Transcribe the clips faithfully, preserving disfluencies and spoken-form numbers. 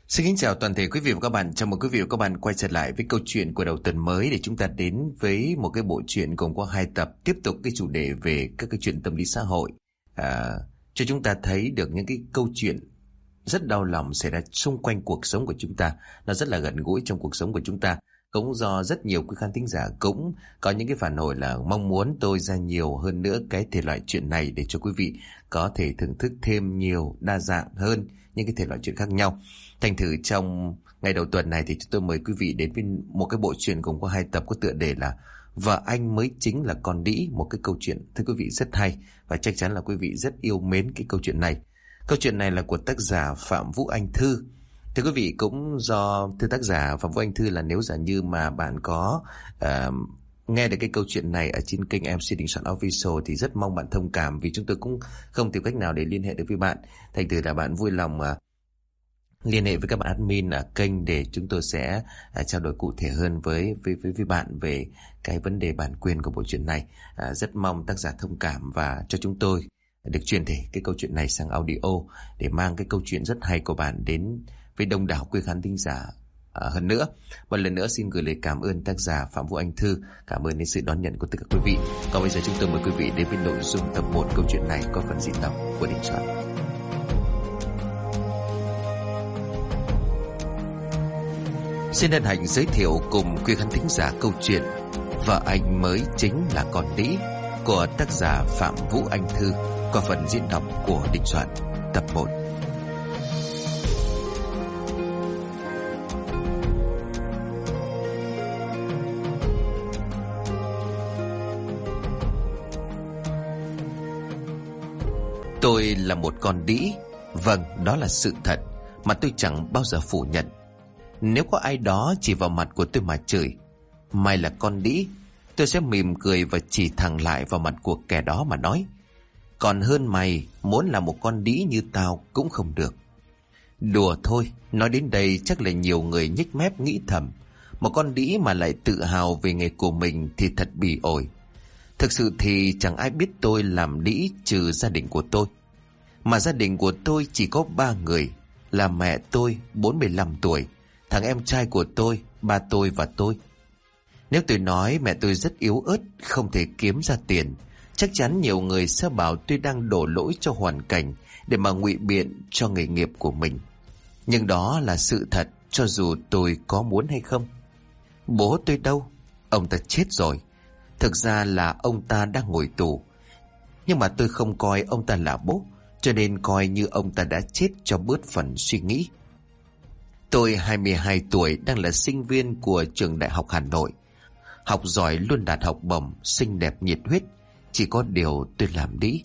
Xin kính chào toàn thể quý vị và các bạn. Chào mừng quý vị và các bạn quay trở lại với câu chuyện của đầu tuần mới để chúng ta đến với một cái bộ truyện gồm có hai tập, tiếp tục cái chủ đề về các cái chuyện tâm lý xã hội, à, cho chúng ta thấy được những cái câu chuyện rất đau lòng xảy ra xung quanh cuộc sống của chúng ta, nó rất là gần gũi trong cuộc sống của chúng ta. Cũng do rất nhiều quý khán thính giả cũng có những cái phản hồi là mong muốn tôi ra nhiều hơn nữa cái thể loại chuyện này để cho quý vị có thể thưởng thức thêm nhiều đa dạng hơn những cái thể loại chuyện khác nhau. Thành thử trong ngày đầu tuần này thì chúng tôi mời quý vị đến với một cái bộ truyện gồm có hai tập có tựa đề là Vợ Anh Mới Chính Là Con Đĩ. Một cái câu chuyện thưa quý vị rất hay và chắc chắn là quý vị rất yêu mến cái câu chuyện này. Câu chuyện này là của tác giả Phạm Vũ Anh Thư. Thưa quý vị, cũng do thưa tác giả Phạm Vũ Anh Thư là nếu giả như mà bạn có uh, nghe được cái câu chuyện này ở trên kênh em xê Đình Soạn Official thì rất mong bạn thông cảm, vì chúng tôi cũng không tìm cách nào để liên hệ được với bạn. Thành thử là bạn vui lòng uh, liên hệ với các bạn admin ở kênh để chúng tôi sẽ uh, trao đổi cụ thể hơn với, với, với, với bạn về cái vấn đề bản quyền của bộ truyện này. Uh, rất mong tác giả thông cảm và cho chúng tôi được truyền thể cái câu chuyện này sang audio để mang cái câu chuyện rất hay của bạn đến với đông đảo quý khán thính giả à, hơn nữa. Một lần nữa xin gửi lời cảm ơn tác giả Phạm Vũ Anh Thư, cảm ơn đến sự đón nhận của tất cả quý vị. Còn bây giờ chúng tôi mời quý vị đến với nội dung tập một câu chuyện này có phần diễn đọc của Đình Soạn. Xin hân hạnh giới thiệu cùng quý khán thính giả câu chuyện Vợ Anh Mới Chính Là Con Đĩ của tác giả Phạm Vũ Anh Thư qua phần diễn đọc của Đình Soạn. Tập một. Tôi là một con đĩ. Vâng, đó là sự thật mà tôi chẳng bao giờ phủ nhận. Nếu có ai đó chỉ vào mặt của tôi mà chửi mày là con đĩ, tôi sẽ mỉm cười và chỉ thẳng lại vào mặt của kẻ đó mà nói, còn hơn mày muốn là một con đĩ như tao cũng không được. Đùa thôi, nói đến đây chắc là nhiều người nhếch mép nghĩ thầm, một con đĩ mà lại tự hào về nghề của mình thì thật bỉ ổi. Thực sự thì chẳng ai biết tôi làm đĩ trừ gia đình của tôi. Mà gia đình của tôi chỉ có ba người, là mẹ tôi bốn mươi lăm tuổi, thằng em trai của tôi, ba tôi và tôi. Nếu tôi nói mẹ tôi rất yếu ớt, không thể kiếm ra tiền, chắc chắn nhiều người sẽ bảo tôi đang đổ lỗi cho hoàn cảnh để mà ngụy biện cho nghề nghiệp của mình. Nhưng đó là sự thật cho dù tôi có muốn hay không. Bố tôi đâu? Ông ta chết rồi. Thực ra là ông ta đang ngồi tù. Nhưng mà tôi không coi ông ta là bố, cho nên coi như ông ta đã chết cho bớt phần suy nghĩ. Tôi hai mươi hai tuổi, đang là sinh viên của trường Đại học Hà Nội. Học giỏi, luôn đạt học bổng, xinh đẹp nhiệt huyết. Chỉ có điều tôi làm đĩ.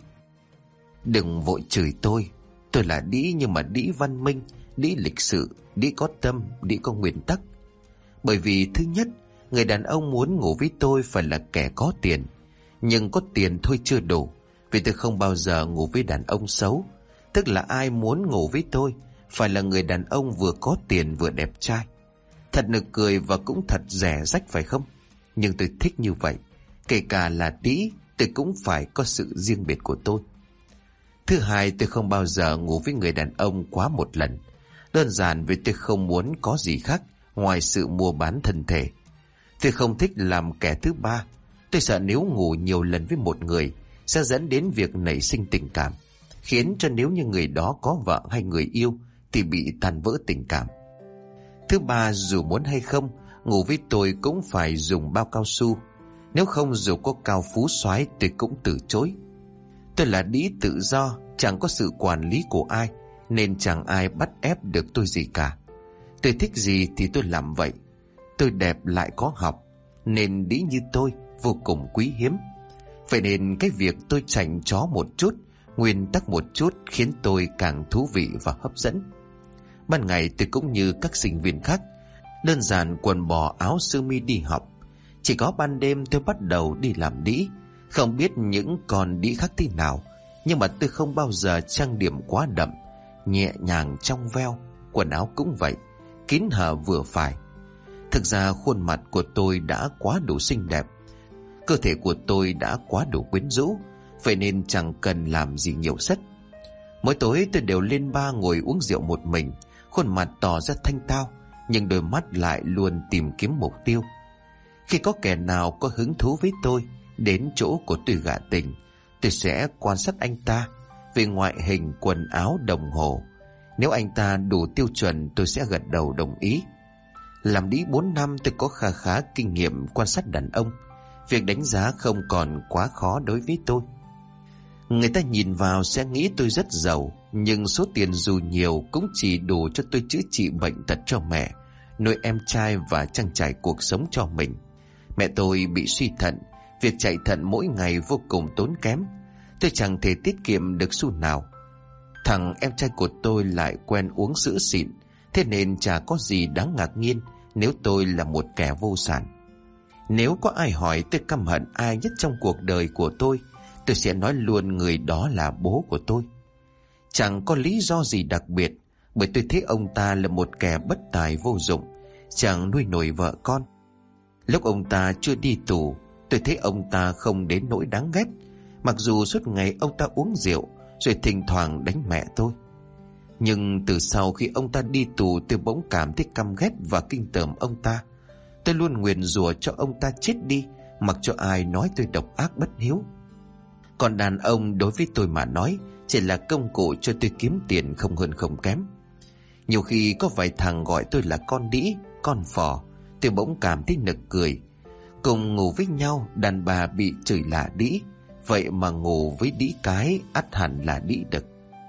Đừng vội chửi tôi. Tôi là đĩ nhưng mà đĩ văn minh, đĩ lịch sự, đĩ có tâm, đĩ có nguyên tắc. Bởi vì thứ nhất, người đàn ông muốn ngủ với tôi phải là kẻ có tiền. Nhưng có tiền thôi chưa đủ, vì tôi không bao giờ ngủ với đàn ông xấu. Tức là ai muốn ngủ với tôi phải là người đàn ông vừa có tiền vừa đẹp trai. Thật nực cười và cũng thật rẻ rách phải không? Nhưng tôi thích như vậy. Kể cả là đĩ, tôi cũng phải có sự riêng biệt của tôi. Thứ hai, tôi không bao giờ ngủ với người đàn ông quá một lần. Đơn giản vì tôi không muốn có gì khác ngoài sự mua bán thân thể. Tôi không thích làm kẻ thứ ba. Tôi sợ nếu ngủ nhiều lần với một người sẽ dẫn đến việc nảy sinh tình cảm, khiến cho nếu như người đó có vợ hay người yêu thì bị tan vỡ tình cảm. Thứ ba, dù muốn hay không, ngủ với tôi cũng phải dùng bao cao su. Nếu không, dù có cao phú soái tôi cũng từ chối. Tôi là đĩ tự do, chẳng có sự quản lý của ai, nên chẳng ai bắt ép được tôi gì cả. Tôi thích gì thì tôi làm vậy. Tôi đẹp lại có học, nên đĩ như tôi vô cùng quý hiếm. Vậy nên cái việc tôi chảnh chó một chút, nguyên tắc một chút khiến tôi càng thú vị và hấp dẫn. Ban ngày tôi cũng như các sinh viên khác, đơn giản quần bò áo sơ mi đi học. Chỉ có ban đêm tôi bắt đầu đi làm đĩ. Không biết những con đĩ khác thế nào, nhưng mà tôi không bao giờ trang điểm quá đậm, nhẹ nhàng trong veo. Quần áo cũng vậy, kín hở vừa phải. Thực ra khuôn mặt của tôi đã quá đủ xinh đẹp, cơ thể của tôi đã quá đủ quyến rũ, vậy nên chẳng cần làm gì nhiều sức. Mỗi tối tôi đều lên bar ngồi uống rượu một mình, Khuôn mặt tỏ ra thanh tao, nhưng đôi mắt lại luôn tìm kiếm mục tiêu. Khi có kẻ nào có hứng thú với tôi đến chỗ của tôi gạ tình, tôi sẽ quan sát anh ta về ngoại hình, quần áo, đồng hồ. Nếu anh ta đủ tiêu chuẩn, tôi sẽ gật đầu đồng ý. Làm đi bốn năm, tôi có khá khá kinh nghiệm quan sát đàn ông. Việc đánh giá không còn quá khó đối với tôi. Người ta nhìn vào sẽ nghĩ tôi rất giàu, nhưng số tiền dù nhiều cũng chỉ đủ cho tôi chữa trị bệnh tật cho mẹ, nuôi em trai và trang trải cuộc sống cho mình. Mẹ tôi bị suy thận, việc chạy thận mỗi ngày vô cùng tốn kém. Tôi chẳng thể tiết kiệm được xu nào. Thằng em trai của tôi lại quen uống sữa xịn, thế nên chả có gì đáng ngạc nhiên nếu tôi là một kẻ vô sản. Nếu có ai hỏi tôi căm hận ai nhất trong cuộc đời của tôi, tôi sẽ nói luôn người đó là bố của tôi. Chẳng có lý do gì đặc biệt, bởi tôi thấy ông ta là một kẻ bất tài vô dụng, chẳng nuôi nổi vợ con. Lúc ông ta chưa đi tù, tôi thấy ông ta không đến nỗi đáng ghét, mặc dù suốt ngày ông ta uống rượu rồi thỉnh thoảng đánh mẹ tôi. Nhưng từ sau khi ông ta đi tù, tôi bỗng cảm thấy căm ghét và kinh tởm ông ta. Tôi luôn nguyền rủa cho ông ta chết đi, mặc cho ai nói tôi độc ác bất hiếu. Còn đàn ông đối với tôi mà nói chỉ là công cụ cho tôi kiếm tiền, không hơn không kém. Nhiều khi có vài thằng gọi tôi là con đĩ, con phò, tôi bỗng cảm thấy nực cười. Cùng ngủ với nhau, đàn bà bị chửi là đĩ, vậy mà ngủ với đĩ cái ắt hẳn là đĩ đực.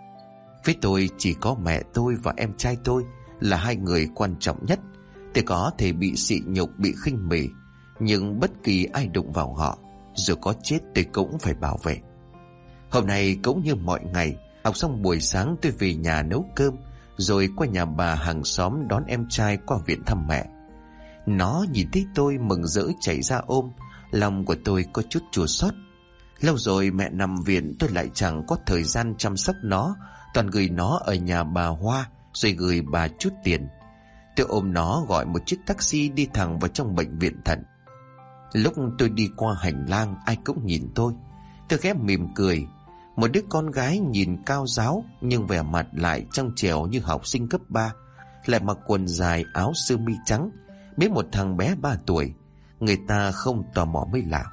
Với tôi chỉ có mẹ tôi và em trai tôi là hai người quan trọng nhất. Tôi có thể bị sỉ nhục, bị khinh bỉ, nhưng bất kỳ ai đụng vào họ, dù có chết tôi cũng phải bảo vệ. Hôm nay cũng như mọi ngày, học xong buổi sáng tôi về nhà nấu cơm, rồi qua nhà bà hàng xóm đón em trai qua viện thăm mẹ. Nó nhìn thấy tôi mừng rỡ chạy ra ôm, lòng của tôi có chút chua xót. Lâu rồi mẹ nằm viện, tôi lại chẳng có thời gian chăm sóc nó, toàn gửi nó ở nhà bà Hoa rồi gửi bà chút tiền. Tôi ôm nó gọi một chiếc taxi đi thẳng vào trong bệnh viện thận. Lúc tôi đi qua hành lang, ai cũng nhìn tôi. Tôi khẽ mỉm cười. Một đứa con gái nhìn cao ráo nhưng vẻ mặt lại trong trẻo như học sinh cấp ba, lại mặc quần dài, áo sơ mi trắng, bế một thằng bé ba tuổi. Người ta không tò mò mới lạ.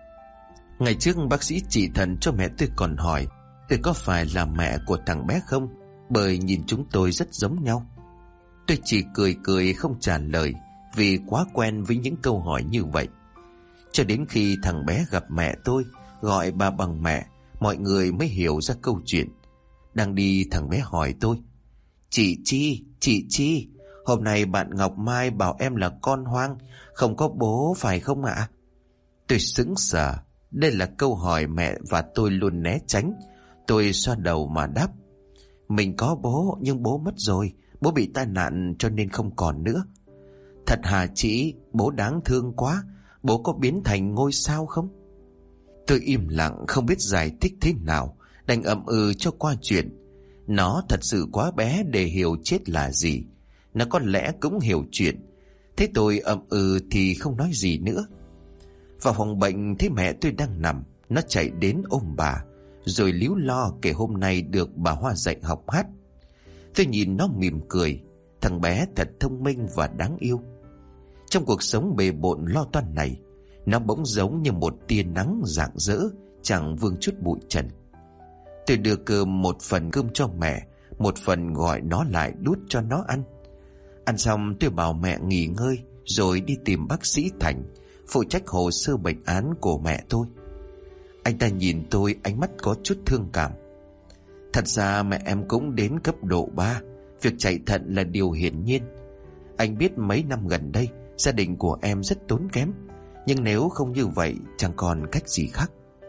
Ngày trước bác sĩ trị thận cho mẹ tôi còn hỏi tôi có phải là mẹ của thằng bé không, bởi nhìn chúng tôi rất giống nhau. Tôi chỉ cười cười không trả lời, vì quá quen với những câu hỏi như vậy. Cho đến khi thằng bé gặp mẹ tôi, gọi bà bằng mẹ, mọi người mới hiểu ra câu chuyện. Đang đi, thằng bé hỏi tôi: Chị Chi, chị Chi, hôm nay bạn Ngọc Mai bảo em là con hoang, không có bố phải không ạ? Tôi sững sờ. Đây là câu hỏi mẹ và tôi luôn né tránh. Tôi xoa đầu mà đáp: Mình có bố, nhưng bố mất rồi. Bố bị tai nạn cho nên không còn nữa. Thật hả chị? Bố đáng thương quá. Bố có biến thành ngôi sao không? Tôi im lặng không biết giải thích thế nào, đành ậm ừ cho qua chuyện. Nó thật sự quá bé để hiểu chết là gì. Nó có lẽ cũng hiểu chuyện. Thế tôi ậm ừ thì không nói gì nữa. Vào phòng bệnh thấy mẹ tôi đang nằm, nó chạy đến ôm bà, rồi líu lo kể hôm nay được bà Hoa dạy học hát. Tôi nhìn nó mỉm cười. Thằng bé thật thông minh và đáng yêu. Trong cuộc sống bề bộn lo toan này, nó bỗng giống như một tia nắng rạng rỡ, chẳng vương chút bụi trần. Tôi đưa cơm, một phần cơm cho mẹ, một phần gọi nó lại đút cho nó ăn. Ăn xong tôi bảo mẹ nghỉ ngơi, rồi đi tìm bác sĩ Thành, phụ trách hồ sơ bệnh án của mẹ tôi. Anh ta nhìn tôi, ánh mắt có chút thương cảm. Thật ra mẹ em cũng đến cấp độ ba, việc chạy thận là điều hiển nhiên. Anh biết mấy năm gần đây gia đình của em rất tốn kém, nhưng nếu không như vậy chẳng còn cách gì khác.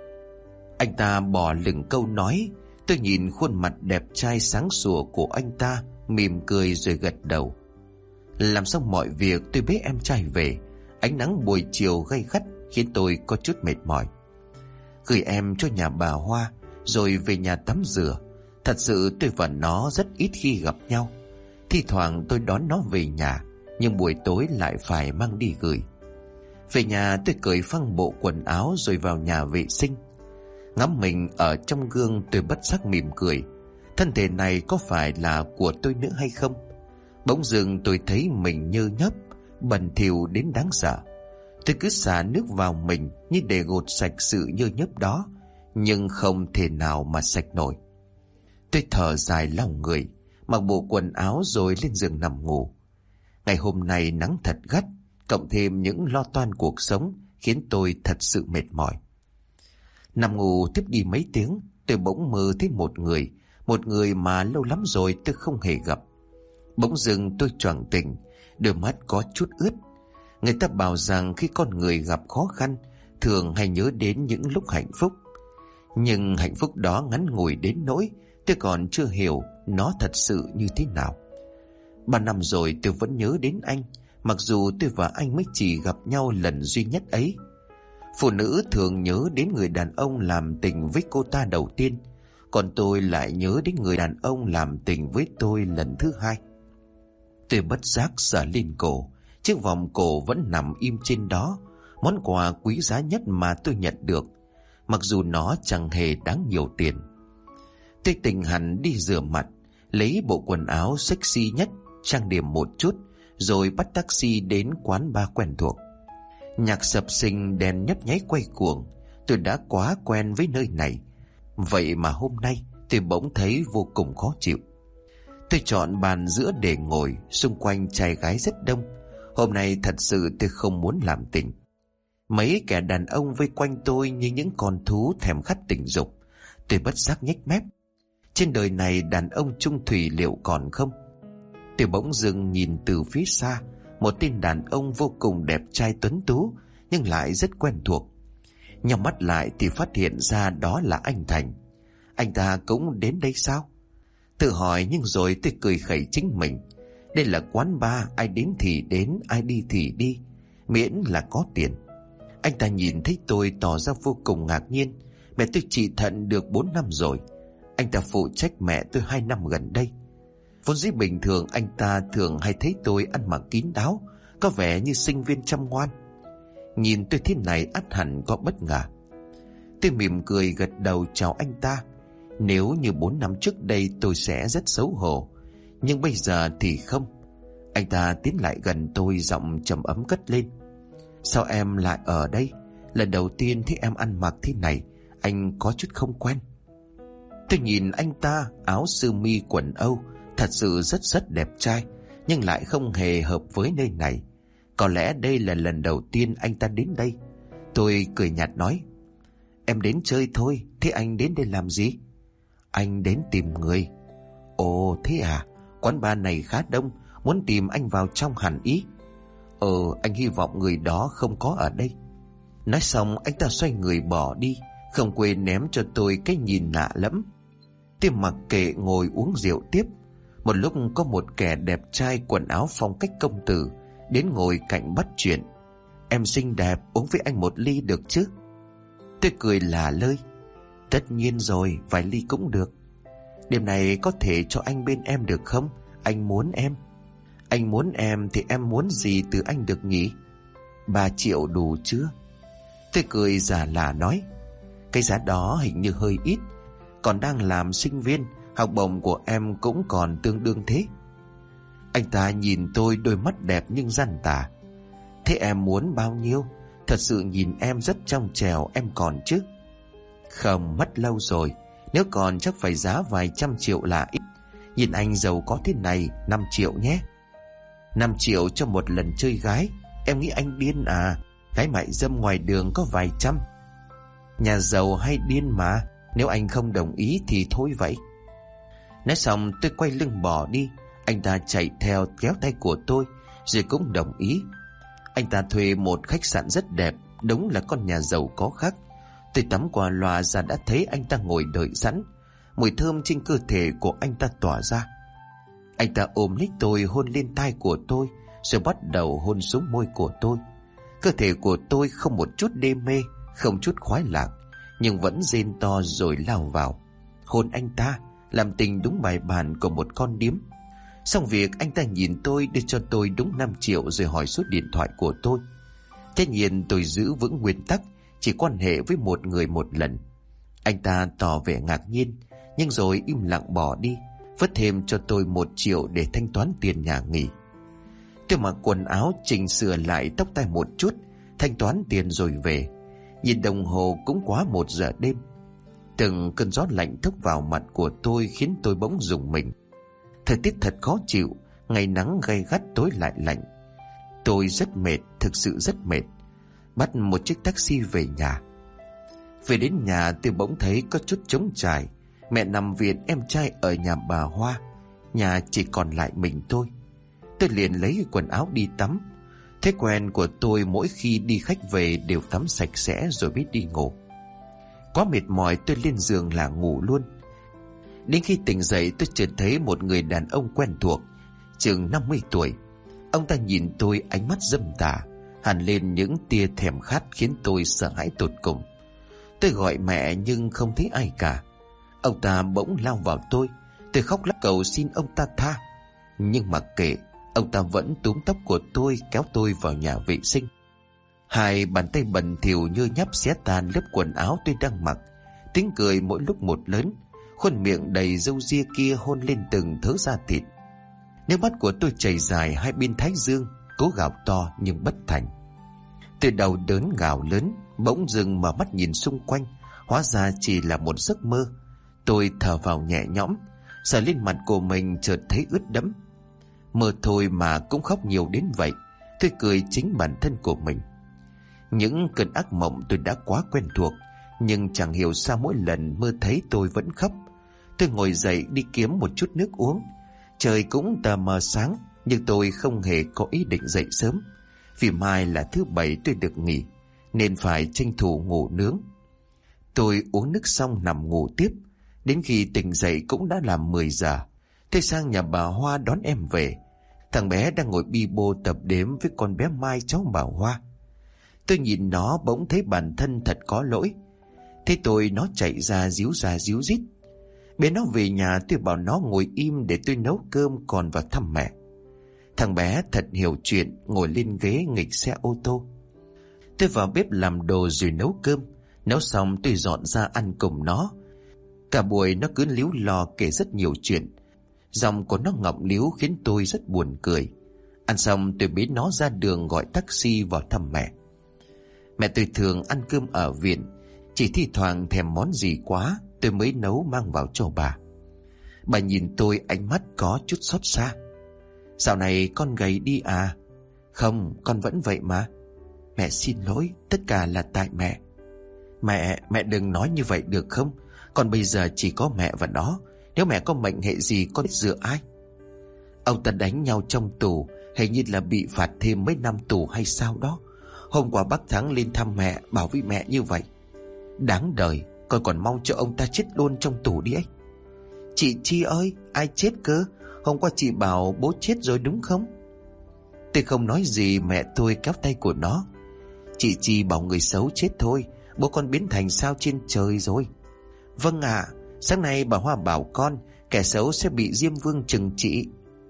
Anh ta bỏ lửng câu nói. Tôi nhìn khuôn mặt đẹp trai sáng sủa của anh ta, mỉm cười rồi gật đầu. Làm xong mọi việc tôi bế em trai về. Ánh nắng buổi chiều gay gắt khiến tôi có chút mệt mỏi. Gửi em cho nhà bà Hoa, rồi về nhà tắm rửa. Thật sự tôi và nó rất ít khi gặp nhau. Thi thoảng tôi đón nó về nhà, nhưng buổi tối lại phải mang đi gửi. Về nhà tôi cởi phăng bộ quần áo rồi vào nhà vệ sinh. Ngắm mình ở trong gương tôi bất giác mỉm cười. Thân thể này có phải là của tôi nữa hay không? Bỗng dưng tôi thấy mình nhơ nhớp, bẩn thỉu đến đáng sợ. Tôi cứ xả nước vào mình như để gột sạch sự nhơ nhớp đó, nhưng không thể nào mà sạch nổi. Tôi thở dài lòng người, mặc bộ quần áo rồi lên giường nằm ngủ. Ngày hôm nay nắng thật gắt, cộng thêm những lo toan cuộc sống khiến tôi thật sự mệt mỏi. Nằm ngủ tiếp đi mấy tiếng, tôi bỗng mơ thấy một người, một người mà lâu lắm rồi tôi không hề gặp. Bỗng dưng tôi choàng tỉnh, đôi mắt có chút ướt. Người ta bảo rằng khi con người gặp khó khăn, thường hay nhớ đến những lúc hạnh phúc. Nhưng hạnh phúc đó ngắn ngủi đến nỗi tôi còn chưa hiểu nó thật sự như thế nào. Ba năm rồi tôi vẫn nhớ đến anh, mặc dù tôi và anh mới chỉ gặp nhau lần duy nhất ấy. Phụ nữ thường nhớ đến người đàn ông làm tình với cô ta đầu tiên, còn tôi lại nhớ đến người đàn ông làm tình với tôi lần thứ hai. Tôi bất giác sờ lên cổ, chiếc vòng cổ vẫn nằm im trên đó, món quà quý giá nhất mà tôi nhận được, mặc dù nó chẳng hề đáng nhiều tiền. Tôi tỉnh hẳn đi rửa mặt, lấy bộ quần áo sexy nhất, trang điểm một chút, rồi bắt taxi đến quán bar quen thuộc. Nhạc sập sình, đèn nhấp nháy quay cuồng. Tôi đã quá quen với nơi này, vậy mà hôm nay tôi bỗng thấy vô cùng khó chịu. Tôi chọn bàn giữa để ngồi, xung quanh trai gái rất đông. Hôm nay thật sự tôi không muốn làm tình. Mấy kẻ đàn ông vây quanh tôi như những con thú thèm khát tình dục. Tôi bất giác nhếch mép. Trên đời này đàn ông chung thủy liệu còn không? Tôi bỗng dưng nhìn từ phía xa một tên đàn ông vô cùng đẹp trai tuấn tú, nhưng lại rất quen thuộc. Nhắm mắt lại thì phát hiện ra đó là anh Thành. Anh ta cũng đến đây sao? Tự hỏi nhưng rồi tôi cười khẩy chính mình. Đây là quán bar, ai đến thì đến, ai đi thì đi, miễn là có tiền. Anh ta nhìn thấy tôi tỏ ra vô cùng ngạc nhiên. Mẹ tôi trị thận được bốn năm rồi. Anh ta phụ trách mẹ tôi hai năm gần đây. Vốn dĩ bình thường anh ta thường hay thấy tôi ăn mặc kín đáo, có vẻ như sinh viên chăm ngoan. Nhìn tôi thế này ắt hẳn có bất ngờ. Tôi mỉm cười gật đầu chào anh ta. Nếu như bốn năm trước đây tôi sẽ rất xấu hổ, nhưng bây giờ thì không. Anh ta tiến lại gần tôi, giọng trầm ấm cất lên. Sao em lại ở đây? Lần đầu tiên thấy em ăn mặc thế này, anh có chút không quen. Tôi nhìn anh ta, áo sơ mi quần Âu, thật sự rất rất đẹp trai, nhưng lại không hề hợp với nơi này. Có lẽ đây là lần đầu tiên anh ta đến đây. Tôi cười nhạt nói, em đến chơi thôi, thế anh đến đây làm gì? Anh đến tìm người. Ồ thế à, quán bar này khá đông, muốn tìm anh vào trong hẳn ý. Ờ, anh hy vọng người đó không có ở đây. Nói xong anh ta xoay người bỏ đi, không quên ném cho tôi cái nhìn lạ lẫm. Tôi mặc kệ ngồi uống rượu tiếp. Một lúc có một kẻ đẹp trai quần áo phong cách công tử đến ngồi cạnh bắt chuyện. Em xinh đẹp, uống với anh một ly được chứ? Tôi cười lả lơi. Tất nhiên rồi, vài ly cũng được. Đêm này có thể cho anh bên em được không? Anh muốn em. Anh muốn em thì em muốn gì từ anh được nhỉ? Ba triệu đủ chưa? Tôi cười giả lả nói, cái giá đó hình như hơi ít. Còn đang làm sinh viên, học bổng của em cũng còn tương đương thế. Anh ta nhìn tôi đôi mắt đẹp nhưng gian tà. Thế em muốn bao nhiêu? Thật sự nhìn em rất trong trẻo, em còn chứ? Không, mất lâu rồi. Nếu còn chắc phải giá vài trăm triệu là ít. Nhìn anh giàu có thế này, năm triệu nhé. Năm triệu cho một lần chơi gái? Em nghĩ anh điên à? Gái mại dâm ngoài đường có vài trăm. Nhà giàu hay điên mà. Nếu anh không đồng ý thì thôi vậy. Nói xong tôi quay lưng bỏ đi. Anh ta chạy theo kéo tay của tôi rồi cũng đồng ý. Anh ta thuê một khách sạn rất đẹp, đúng là con nhà giàu có khác. Tôi tắm qua loa ra đã thấy anh ta ngồi đợi sẵn. Mùi thơm trên cơ thể của anh ta tỏa ra. Anh ta ôm lấy tôi, hôn lên tai của tôi, rồi bắt đầu hôn xuống môi của tôi. Cơ thể của tôi không một chút đê mê, không chút khoái lạc, nhưng vẫn rên to rồi lao vào hôn anh ta, làm tình đúng bài bản của một con điếm. Xong việc anh ta nhìn tôi, đưa cho tôi đúng năm triệu rồi hỏi số điện thoại của tôi. Tất nhiên tôi giữ vững nguyên tắc chỉ quan hệ với một người một lần. Anh ta tỏ vẻ ngạc nhiên, nhưng rồi im lặng bỏ đi. vớt thêm cho tôi một triệu để thanh toán tiền nhà nghỉ. Tôi mặc quần áo, chỉnh sửa lại tóc tai một chút, thanh toán tiền rồi về. Nhìn đồng hồ cũng quá một giờ đêm. Từng cơn gió lạnh thốc vào mặt của tôi khiến tôi bỗng rùng mình. Thời tiết thật khó chịu, ngày nắng gay gắt, tối lại lạnh. Tôi rất mệt, thực sự rất mệt. Bắt một chiếc taxi về nhà. Về đến nhà tôi bỗng thấy có chút trống trải. Mẹ nằm viện, em trai ở nhà bà Hoa. Nhà chỉ còn lại mình tôi. Tôi liền lấy quần áo đi tắm. Thế quen của tôi mỗi khi đi khách về đều tắm sạch sẽ rồi mới đi ngủ. Quá mệt mỏi tôi lên giường là ngủ luôn. Đến khi tỉnh dậy tôi chợt thấy một người đàn ông quen thuộc, chừng năm mươi tuổi. Ông ta nhìn tôi ánh mắt dâm tà, hằn lên những tia thèm khát khiến tôi sợ hãi tột cùng. Tôi gọi mẹ nhưng không thấy ai cả. Ông ta bỗng lao vào tôi. Tôi khóc lóc cầu xin ông ta tha. Nhưng mặc kệ, ông ta vẫn túm tóc của tôi kéo tôi vào nhà vệ sinh. Hai bàn tay bẩn thỉu như nháp xé tan lớp quần áo tôi đang mặc. Tiếng cười mỗi lúc một lớn. Khuôn miệng đầy râu ria kia hôn lên từng thớ da thịt. Nước mắt của tôi chảy dài hai bên thái dương, cố gào to nhưng bất thành. Tôi đau đớn gào lớn, bỗng dừng mở mắt nhìn xung quanh. Hóa ra chỉ là một giấc mơ. Tôi thở vào nhẹ nhõm, sờ lên mặt của mình chợt thấy ướt đẫm. Mơ thôi mà cũng khóc nhiều đến vậy. Tôi cười chính bản thân của mình. Những cơn ác mộng tôi đã quá quen thuộc, nhưng chẳng hiểu sao mỗi lần mơ thấy tôi vẫn khóc. Tôi ngồi dậy đi kiếm một chút nước uống. Trời cũng tờ mờ sáng, nhưng tôi không hề có ý định dậy sớm. Vì mai là thứ bảy tôi được nghỉ, nên phải tranh thủ ngủ nướng. Tôi uống nước xong nằm ngủ tiếp. Đến khi tỉnh dậy cũng đã là mười giờ. Tôi sang nhà bà Hoa đón em về. Thằng bé đang ngồi bi bô tập đếm với con bé Mai, cháu bà Hoa. Tôi nhìn nó bỗng thấy bản thân thật có lỗi. Thế tôi nó chạy ra díu ra díu dít. Bé nó về nhà tôi bảo nó ngồi im để tôi nấu cơm còn vào thăm mẹ. Thằng bé thật hiểu chuyện, ngồi lên ghế nghịch xe ô tô. Tôi vào bếp làm đồ rồi nấu cơm. Nấu xong tôi dọn ra ăn cùng nó. Cả buổi nó cứ líu lo kể rất nhiều chuyện. Giọng của nó ngọng líu khiến tôi rất buồn cười. Ăn xong tôi bế nó ra đường gọi taxi vào thăm mẹ. Mẹ tôi thường ăn cơm ở viện, chỉ thi thoảng thèm món gì quá tôi mới nấu mang vào cho bà. Bà nhìn tôi ánh mắt có chút xót xa. Dạo này con gầy đi à? Không, con vẫn vậy mà. Mẹ xin lỗi, tất cả là tại mẹ. Mẹ, mẹ đừng nói như vậy được không? Con bây giờ chỉ có mẹ và nó. Nếu mẹ có mệnh hệ gì con biết dựa ai? Ông ta đánh nhau trong tù, hình như là bị phạt thêm mấy năm tù hay sao đó. Hôm qua bác Thắng lên thăm mẹ, bảo với mẹ như vậy. Đáng đời, con còn mong cho ông ta chết luôn trong tù đi ấy. Chị Chi ơi, ai chết cơ? Hôm qua chị bảo bố chết rồi đúng không? Tôi không nói gì, mẹ tôi kéo tay của nó. Chị Chi bảo người xấu chết thôi, bố con biến thành sao trên trời rồi. Vâng ạ, à, sáng nay bà Hoa bảo con kẻ xấu sẽ bị Diêm Vương trừng trị.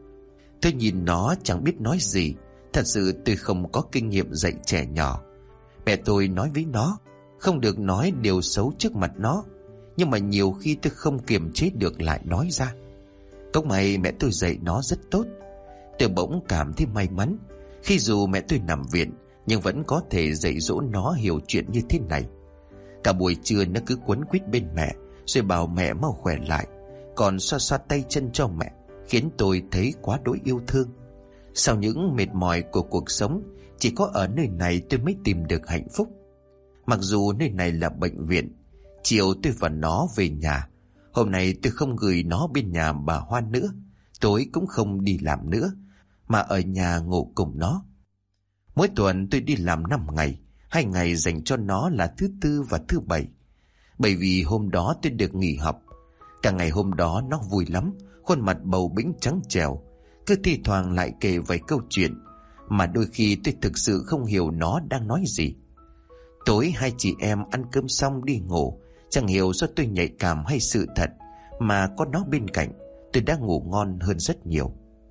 Tôi nhìn nó chẳng biết nói gì. Thật sự tôi không có kinh nghiệm dạy trẻ nhỏ. Mẹ tôi nói với nó không được nói điều xấu trước mặt nó, nhưng mà nhiều khi tôi không kiềm chế được lại nói ra. Cốc may mẹ tôi dạy nó rất tốt. Tôi bỗng cảm thấy may mắn khi dù mẹ tôi nằm viện nhưng vẫn có thể dạy dỗ nó hiểu chuyện như thế này. Cả buổi trưa nó cứ quấn quýt bên mẹ, rồi bảo mẹ mau khỏe lại, còn xoa xoa tay chân cho mẹ, khiến tôi thấy quá đỗi yêu thương. Sau những mệt mỏi của cuộc sống, chỉ có ở nơi này tôi mới tìm được hạnh phúc. Mặc dù nơi này là bệnh viện, chiều tôi và nó về nhà. Hôm nay tôi không gửi nó bên nhà bà Hoa nữa, tối cũng không đi làm nữa, mà ở nhà ngủ cùng nó. Mỗi tuần tôi đi làm năm ngày, hai ngày dành cho nó là thứ tư và thứ bảy. Bởi vì hôm đó tôi được nghỉ học. Cả ngày hôm đó nó vui lắm, khuôn mặt bầu bĩnh trắng trẻo, cứ thi thoảng lại kể vài câu chuyện mà đôi khi tôi thực sự không hiểu nó đang nói gì. Tối hai chị em ăn cơm xong đi ngủ. Chẳng hiểu do tôi nhạy cảm hay sự thật mà có nó bên cạnh, tôi đã ngủ ngon hơn rất nhiều.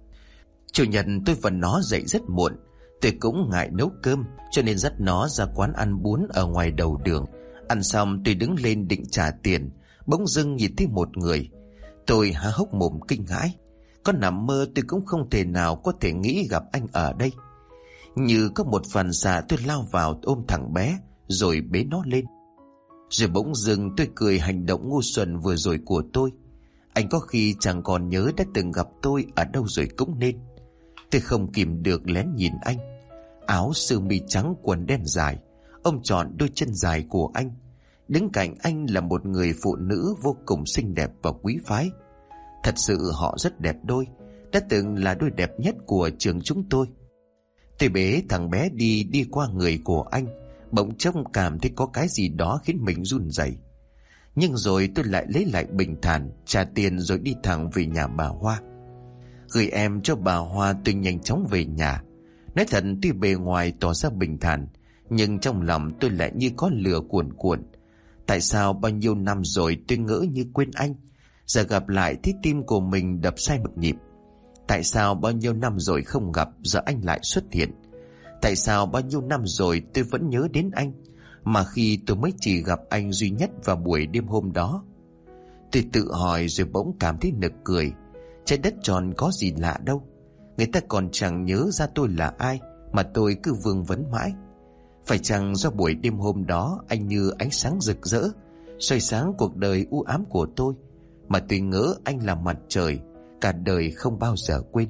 Chủ nhật tôi và nó dậy rất muộn. Tôi cũng ngại nấu cơm, cho nên dắt nó ra quán ăn bún ở ngoài đầu đường. Ăn xong tôi đứng lên định trả tiền, bỗng dưng nhìn thấy một người. Tôi há hốc mồm kinh hãi. Có nằm mơ tôi cũng không thể nào có thể nghĩ gặp anh ở đây. Như có một phản xạ, tôi lao vào ôm thằng bé rồi bế nó lên. Rồi bỗng dưng tôi cười hành động ngu xuẩn vừa rồi của tôi. Anh có khi chẳng còn nhớ đã từng gặp tôi ở đâu rồi cũng nên. Tôi không kìm được lén nhìn anh. Áo sơ mi trắng, quần đen dài, ôm trọn đôi chân dài của anh. Đứng cạnh anh là một người phụ nữ vô cùng xinh đẹp và quý phái. Thật sự họ rất đẹp đôi, đã từng là đôi đẹp nhất của trường chúng tôi. Tôi bế thằng bé đi đi qua người của anh, bỗng trông cảm thấy có cái gì đó khiến mình run rẩy. Nhưng rồi tôi lại lấy lại bình thản, trả tiền rồi đi thẳng về nhà bà Hoa. Gửi em cho bà Hoa, tôi nhanh chóng về nhà. Nói thật, tuy bề ngoài tỏ ra bình thản, nhưng trong lòng tôi lại như có lửa cuồn cuộn. Tại sao bao nhiêu năm rồi tôi ngỡ như quên anh, giờ gặp lại thì tim của mình đập sai một nhịp. Tại sao bao nhiêu năm rồi không gặp, giờ anh lại xuất hiện. Tại sao bao nhiêu năm rồi tôi vẫn nhớ đến anh, mà khi tôi mới chỉ gặp anh duy nhất vào buổi đêm hôm đó. Tôi tự hỏi rồi bỗng cảm thấy nực cười. Trái đất tròn có gì lạ đâu, người ta còn chẳng nhớ ra tôi là ai mà tôi cứ vương vấn mãi. Phải chăng do buổi đêm hôm đó anh như ánh sáng rực rỡ, soi sáng cuộc đời u ám của tôi, mà tôi ngỡ anh là mặt trời, cả đời không bao giờ quên.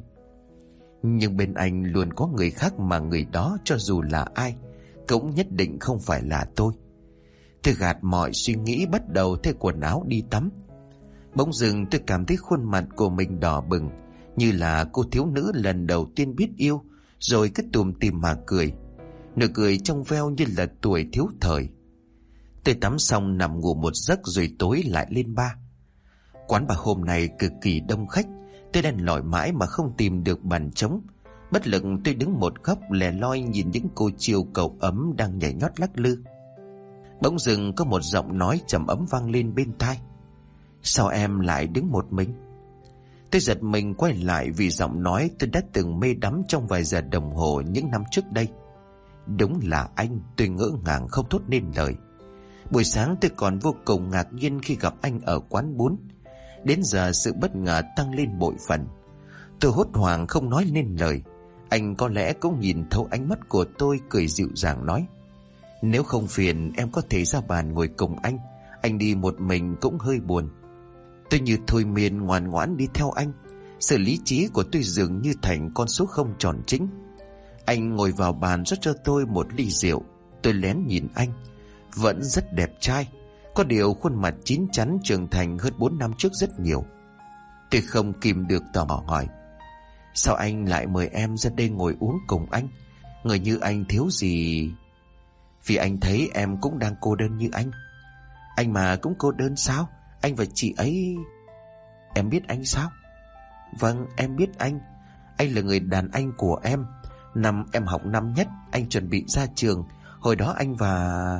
Nhưng bên anh luôn có người khác, mà người đó cho dù là ai cũng nhất định không phải là tôi. Tôi gạt mọi suy nghĩ, bắt đầu thay quần áo đi tắm. Bỗng dưng tôi cảm thấy khuôn mặt của mình đỏ bừng, như là cô thiếu nữ lần đầu tiên biết yêu, rồi cứ tủm tỉm mà cười. Nụ cười trong veo như là tuổi thiếu thời. Tôi tắm xong nằm ngủ một giấc rồi tối lại lên bar. Quán bar hôm nay cực kỳ đông khách. Tôi đành lỏi mãi mà không tìm được bàn trống. Bất lực tôi đứng một góc lẻ loi nhìn những cô chiêu cầu ấm đang nhảy nhót lắc lư. Bỗng dưng có một giọng nói trầm ấm vang lên bên tai. Sao em lại đứng một mình? Tôi giật mình quay lại vì giọng nói tôi đã từng mê đắm trong vài giờ đồng hồ những năm trước đây. Đúng là anh, tôi ngỡ ngàng không thốt nên lời. Buổi sáng tôi còn vô cùng ngạc nhiên khi gặp anh ở quán bún. Đến giờ sự bất ngờ tăng lên bội phần. Tôi hốt hoảng không nói nên lời. Anh có lẽ cũng nhìn thấu ánh mắt của tôi, cười dịu dàng nói: Nếu không phiền em có thể ra bàn ngồi cùng anh. Anh đi một mình cũng hơi buồn. Tôi như thôi miên ngoan ngoãn đi theo anh. Sự lý trí của tôi dường như thành con số không tròn chính. Anh ngồi vào bàn rót cho tôi một ly rượu. Tôi lén nhìn anh. Vẫn rất đẹp trai, có điều khuôn mặt chín chắn trưởng thành hơn bốn năm trước rất nhiều. Tôi không kìm được tò mò hỏi: Sao anh lại mời em ra đây ngồi uống cùng anh? Người như anh thiếu gì? Vì anh thấy em cũng đang cô đơn như anh. Anh mà cũng cô đơn sao? Anh và chị ấy... Em biết anh sao? Vâng, em biết anh. Anh là người đàn anh của em. Năm em học năm nhất, anh chuẩn bị ra trường. Hồi đó anh và...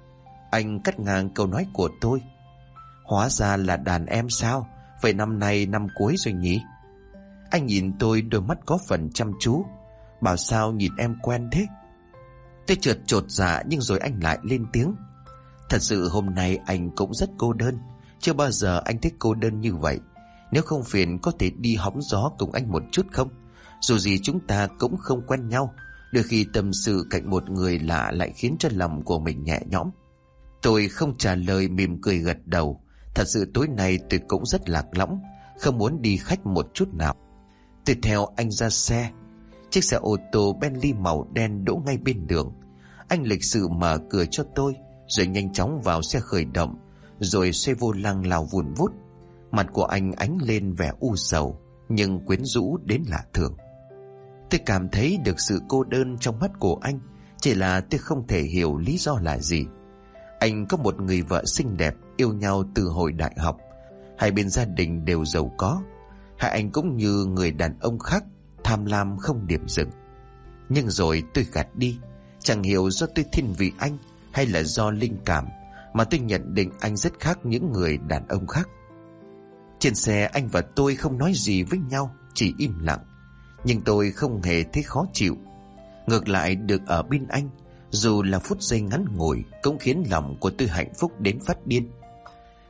Anh cắt ngang câu nói của tôi. Hóa ra là đàn em sao? Vậy năm nay năm cuối rồi nhỉ? Anh nhìn tôi đôi mắt có phần chăm chú. Bảo sao nhìn em quen thế? Tôi chợt chột dạ, nhưng rồi anh lại lên tiếng: Thật sự hôm nay anh cũng rất cô đơn. Chưa bao giờ anh thích cô đơn như vậy. Nếu không phiền có thể đi hóng gió cùng anh một chút không? Dù gì chúng ta cũng không quen nhau. Đôi khi tâm sự cạnh một người lạ lại khiến cho lòng của mình nhẹ nhõm. Tôi không trả lời, mỉm cười gật đầu. Thật sự tối nay tôi cũng rất lạc lõng, không muốn đi khách một chút nào. Tôi theo anh ra xe. Chiếc xe ô tô Bentley màu đen đỗ ngay bên đường. Anh lịch sự mở cửa cho tôi, rồi nhanh chóng vào xe khởi động, rồi xoay vô lăng lao vùn vút. Mặt của anh ánh lên vẻ u sầu, nhưng quyến rũ đến lạ thường. Tôi cảm thấy được sự cô đơn trong mắt của anh, chỉ là tôi không thể hiểu lý do là gì. Anh có một người vợ xinh đẹp, yêu nhau từ hồi đại học. Hai bên gia đình đều giàu có. Hai anh cũng như người đàn ông khác, tham lam không điểm dừng. Nhưng rồi tôi gạt đi. Chẳng hiểu do tôi thiên vị anh hay là do linh cảm, mà tôi nhận định anh rất khác những người đàn ông khác. Trên xe anh và tôi không nói gì với nhau, chỉ im lặng. Nhưng tôi không hề thấy khó chịu. Ngược lại, được ở bên anh, dù là phút giây ngắn ngủi, cũng khiến lòng của tôi hạnh phúc đến phát điên.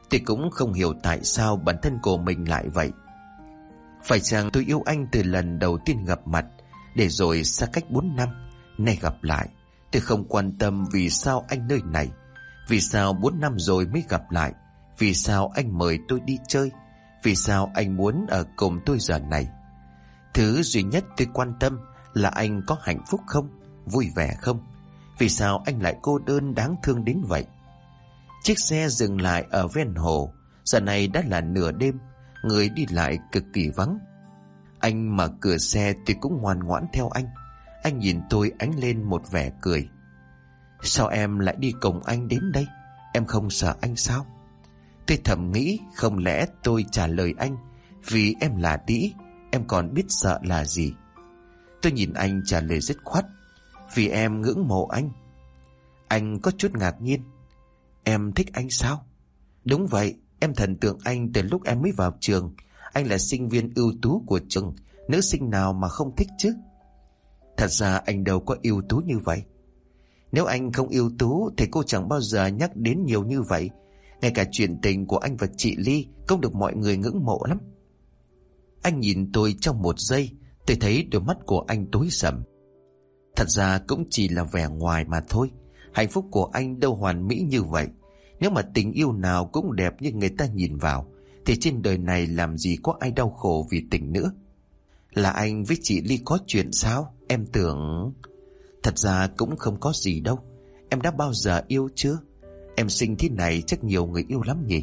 Tôi cũng không hiểu tại sao bản thân của mình lại vậy. Phải chăng tôi yêu anh từ lần đầu tiên gặp mặt, để rồi xa cách bốn năm, nay gặp lại. Tôi không quan tâm vì sao anh nơi này, vì sao bốn năm rồi mới gặp lại, vì sao anh mời tôi đi chơi, vì sao anh muốn ở cùng tôi giờ này. Thứ duy nhất tôi quan tâm là anh có hạnh phúc không, vui vẻ không. Vì sao anh lại cô đơn đáng thương đến vậy? Chiếc xe dừng lại ở ven hồ. Giờ này đã là nửa đêm, người đi lại cực kỳ vắng. Anh mở cửa xe, tôi cũng ngoan ngoãn theo anh. Anh nhìn tôi ánh lên một vẻ cười. Sao em lại đi cùng anh đến đây? Em không sợ anh sao? Tôi thầm nghĩ, không lẽ tôi trả lời anh vì em là đĩ, em còn biết sợ là gì? Tôi nhìn anh trả lời dứt khoát. Vì em ngưỡng mộ anh. Anh có chút ngạc nhiên. Em thích anh sao? Đúng vậy, em thần tượng anh từ lúc em mới vào trường. Anh là sinh viên ưu tú của trường, nữ sinh nào mà không thích chứ? Thật ra anh đâu có ưu tú như vậy. Nếu anh không ưu tú thì cô chẳng bao giờ nhắc đến nhiều như vậy. Ngay cả chuyện tình của anh và chị Ly cũng được mọi người ngưỡng mộ lắm. Anh nhìn tôi trong một giây, tôi thấy đôi mắt của anh tối sầm. Thật ra cũng chỉ là vẻ ngoài mà thôi. Hạnh phúc của anh đâu hoàn mỹ như vậy. Nếu mà tình yêu nào cũng đẹp như người ta nhìn vào, thì trên đời này làm gì có ai đau khổ vì tình nữa. Là anh với chị Ly có chuyện sao? Em tưởng... Thật ra cũng không có gì đâu. Em đã bao giờ yêu chưa? Em xinh thế này chắc nhiều người yêu lắm nhỉ?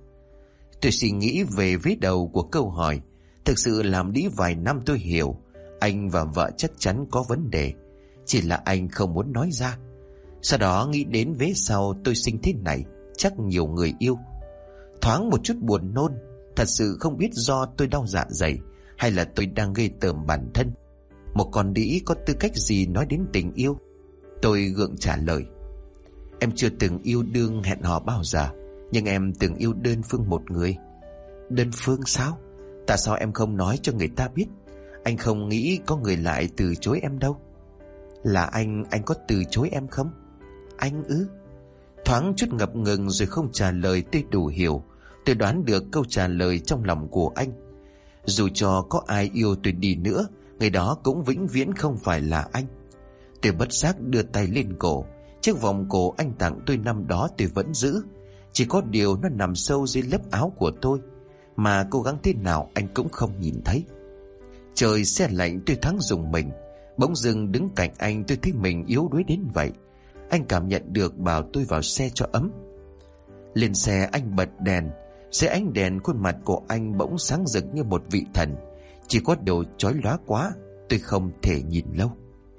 Tôi suy nghĩ về vế đầu của câu hỏi. Thực sự làm đi vài năm tôi hiểu anh và vợ chắc chắn có vấn đề, chỉ là anh không muốn nói ra. Sau đó nghĩ đến vế sau, tôi xinh thế này chắc nhiều người yêu. Thoáng một chút buồn nôn. Thật sự không biết do tôi đau dạ dày hay là tôi đang ghê tởm bản thân. Một con đĩ có tư cách gì nói đến tình yêu? Tôi gượng trả lời. Em chưa từng yêu đương hẹn hò bao giờ, nhưng em từng yêu đơn phương một người. Đơn phương sao? Tại sao em không nói cho người ta biết? Anh không nghĩ có người lại từ chối em đâu. Là anh, anh có từ chối em không? Anh ư? Thoáng chút ngập ngừng rồi không trả lời. Tôi đủ hiểu. Tôi đoán được câu trả lời trong lòng của anh. Dù cho có ai yêu tôi đi nữa, người đó cũng vĩnh viễn không phải là anh. Tôi bất giác đưa tay lên cổ. Chiếc vòng cổ anh tặng tôi năm đó tôi vẫn giữ. Chỉ có điều nó nằm sâu dưới lớp áo của tôi, mà cố gắng thế nào anh cũng không nhìn thấy. Trời se lạnh, tôi thoáng rùng mình. Bỗng dưng đứng cạnh anh, tôi thấy mình yếu đuối đến vậy. Anh cảm nhận được, bảo tôi vào xe cho ấm. Lên xe anh bật đèn. Dưới ánh đèn, khuôn mặt của anh bỗng sáng rực như một vị thần. Chỉ có điều chói lóa quá, tôi không thể nhìn lâu.